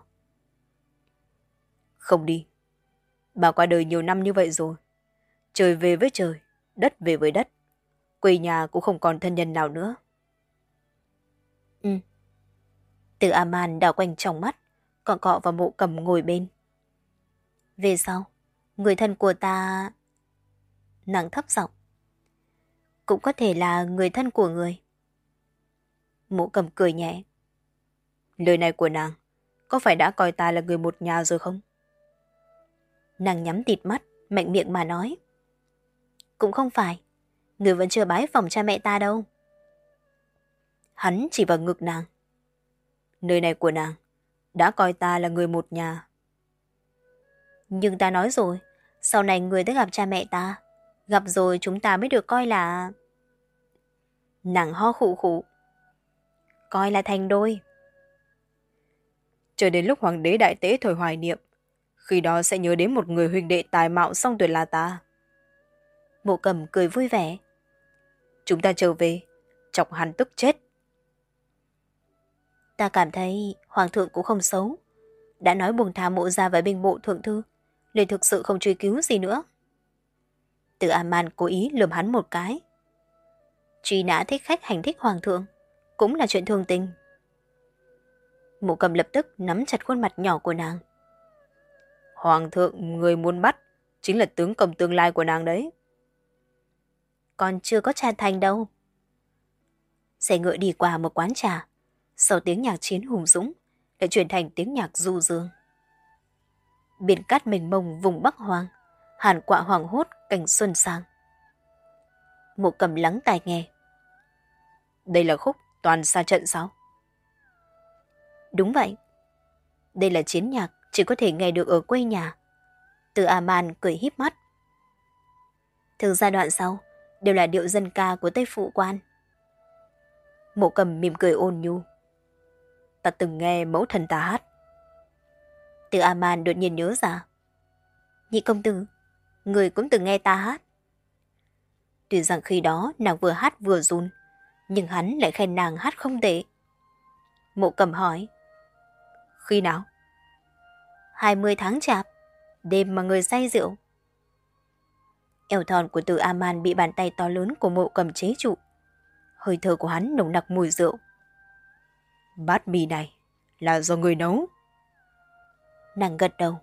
S1: Không đi. Bà qua đời nhiều năm như vậy rồi. Trời về với trời, đất về với đất. Quê nhà cũng không còn thân nhân nào nữa. Ừ. Từ A-man đảo quanh trong mắt, cọ cọ vào Mộ Cầm ngồi bên. Về sau, người thân của ta... Nàng thấp giọng. Cũng có thể là người thân của người. Mộ Cầm cười nhẹ. Lời này của nàng, có phải đã coi ta là người một nhà rồi không? Nàng nhắm tịt mắt, mạnh miệng mà nói. Cũng không phải, người vẫn chưa bái phòng cha mẹ ta đâu. Hắn chỉ vào ngực nàng. Nơi này của nàng, đã coi ta là người một nhà. Nhưng ta nói rồi, sau này người tới gặp cha mẹ ta, gặp rồi chúng ta mới được coi là... Nàng ho khụ khụ. Coi là thành đôi. Chờ đến lúc hoàng đế đại tế thời hoài niệm, khi đó sẽ nhớ đến một người huynh đệ tài mạo song tuyệt là ta. Mộ Cầm cười vui vẻ. Chúng ta trở về, chọc hắn tức chết. Ta cảm thấy hoàng thượng cũng không xấu. Đã nói buông tha Mộ gia và binh bộ thượng thư, nên thực sự không truy cứu gì nữa. Từ A-man cố ý lườm hắn một cái. Truy nã thích khách hành thích hoàng thượng, cũng là chuyện thường tình. Mộ Cầm lập tức nắm chặt khuôn mặt nhỏ của nàng. Hoàng thượng người muốn bắt, chính là tướng công tương lai của nàng đấy. Còn chưa có trà thành đâu. Xe ngựa đi qua một quán trà, sau tiếng nhạc chiến hùng dũng lại chuyển thành tiếng nhạc du dương. Biển cát mênh mông vùng Bắc Hoang, hàn quạ hoàng hốt cảnh xuân sang. Mộ Cầm lắng tai nghe. Đây là khúc toàn xa trận sao? Đúng vậy. Đây là chiến nhạc chỉ có thể nghe được ở quê nhà. Từ A-man cười híp mắt. Thường giai đoạn sau đều là điệu dân ca của Tây Phụ Quan. Mộ Cầm mỉm cười ôn nhu. Ta từng nghe mẫu thân ta hát. Từ A-man đột nhiên nhớ ra. Nhị công tử, người cũng từng nghe ta hát. Tuy rằng khi đó nàng vừa hát vừa run, nhưng hắn lại khen nàng hát không tệ. Mộ Cầm hỏi. Khi nào? hai mươi tháng chạp, đêm mà người say rượu. Eo thon của Từ A-man bị bàn tay to lớn của Mộ Cầm chế trụ. Hơi thở của hắn nồng nặc mùi rượu. Bát mì này là do người nấu. Nàng gật đầu.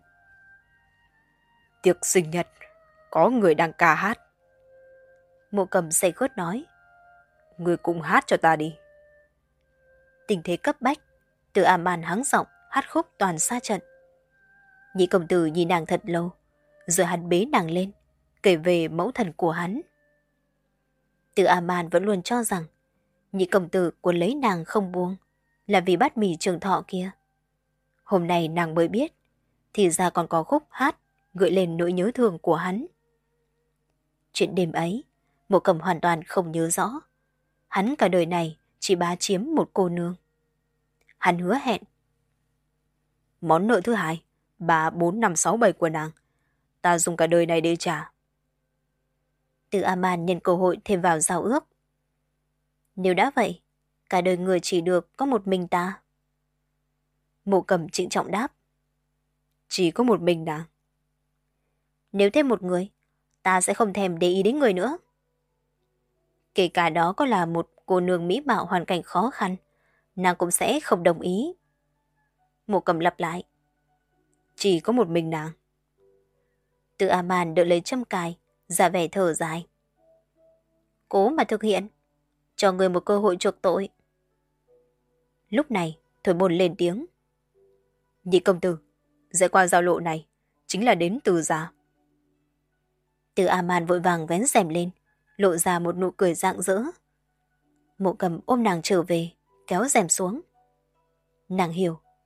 S1: Tiệc sinh nhật, có người đang ca hát. Mộ Cầm say khướt nói. Người cũng hát cho ta đi. Tình thế cấp bách, Từ A-man hắng giọng hát khúc toàn xa trận. Nhị công tử nhìn nàng thật lâu, rồi hắn bế nàng lên, kể về mẫu thần của hắn. Từ A-man vẫn luôn cho rằng nhị công tử cuốn lấy nàng không buông là vì bát mì trường thọ kia. Hôm nay nàng mới biết, thì ra còn có khúc hát gợi lên nỗi nhớ thương của hắn. Chuyện đêm ấy, Mộ Cầm hoàn toàn không nhớ rõ. Hắn cả đời này chỉ bá chiếm một cô nương. Hắn hứa hẹn. Món nợ thứ hai, ba, bốn, năm, sáu, bảy của nàng, ta dùng cả đời này để trả. Từ A-man nhân cơ hội thêm vào giao ước. Nếu đã vậy, cả đời người chỉ được có một mình ta. Mộ Cầm trịnh trọng đáp. Chỉ có một mình nàng. Nếu thêm một người, ta sẽ không thèm để ý đến người nữa. Kể cả đó có là một cô nương mỹ mạo hoàn cảnh khó khăn, nàng cũng sẽ không đồng ý. Mộ Cầm lặp lại. Chỉ có một mình nàng. Từ A-man đợi lấy châm cài, ra vẻ thở dài. Cố mà thực hiện, cho người một cơ hội chuộc tội. Lúc này, Thôi Bồn lên tiếng. Nhị công tử, rẽ qua giao lộ này, chính là đến Từ gia. Từ A-man vội vàng vén rèm lên, lộ ra một nụ cười rạng rỡ. Mộ Cầm ôm nàng trở về, kéo rèm xuống. Nàng hiểu,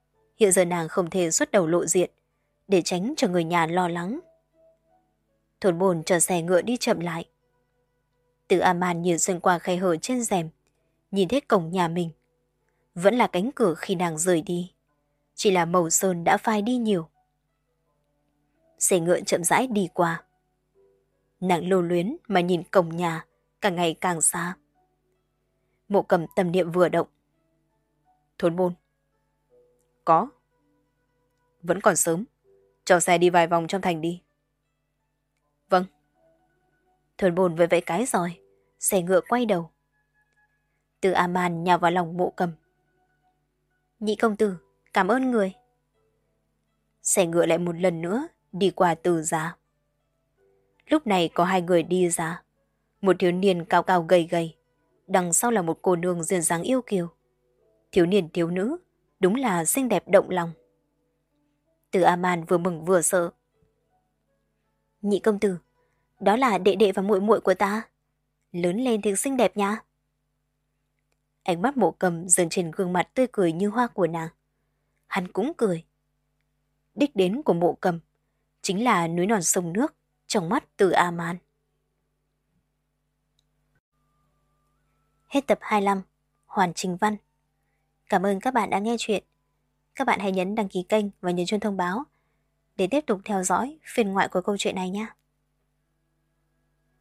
S1: Hiện giờ nàng không thể xuất đầu lộ diện, để tránh cho người nhà lo lắng. Thôn Bồn chờ xe ngựa đi chậm lại. Từ A-man nhìn xuyên qua khe hở trên rèm, nhìn thấy cổng nhà mình. Vẫn là cánh cửa khi nàng rời đi, chỉ là màu sơn đã phai đi nhiều. Xe ngựa chậm rãi đi qua. Nàng lưu luyến mà nhìn cổng nhà càng ngày càng xa. Mộ Cầm tâm niệm vừa động. Thôn Bồn. Có. Vẫn còn sớm, cho xe đi vài vòng trong thành đi. Vâng. Thôn Bồn với vẫy cái rồi, xe ngựa quay đầu. Từ A-man nhào vào lòng Mộ Cầm. Nhị công tử, cảm ơn người. Xe ngựa lại một lần nữa đi qua Từ gia. Lúc này có hai người đi ra. Một thiếu niên cao cao gầy gầy, đằng sau là một cô nương duyên dáng yêu kiều. Thiếu niên thiếu nữ, đúng là xinh đẹp động lòng. Từ A-man vừa mừng vừa sợ. Nhị công tử, đó là đệ đệ và muội muội của ta. Lớn lên thì xinh đẹp nha. Ánh mắt Mộ Cầm dần trên gương mặt tươi cười như hoa của nàng. Hắn cũng cười. Đích đến của Mộ Cầm chính là núi non sông nước trong mắt Từ A-man. Hết tập hai mươi lăm, hoàn chỉnh văn. Cảm ơn các bạn đã nghe chuyện. Các bạn hãy nhấn đăng ký kênh và nhấn chuông thông báo để tiếp tục theo dõi phiên ngoại của câu chuyện này nhé.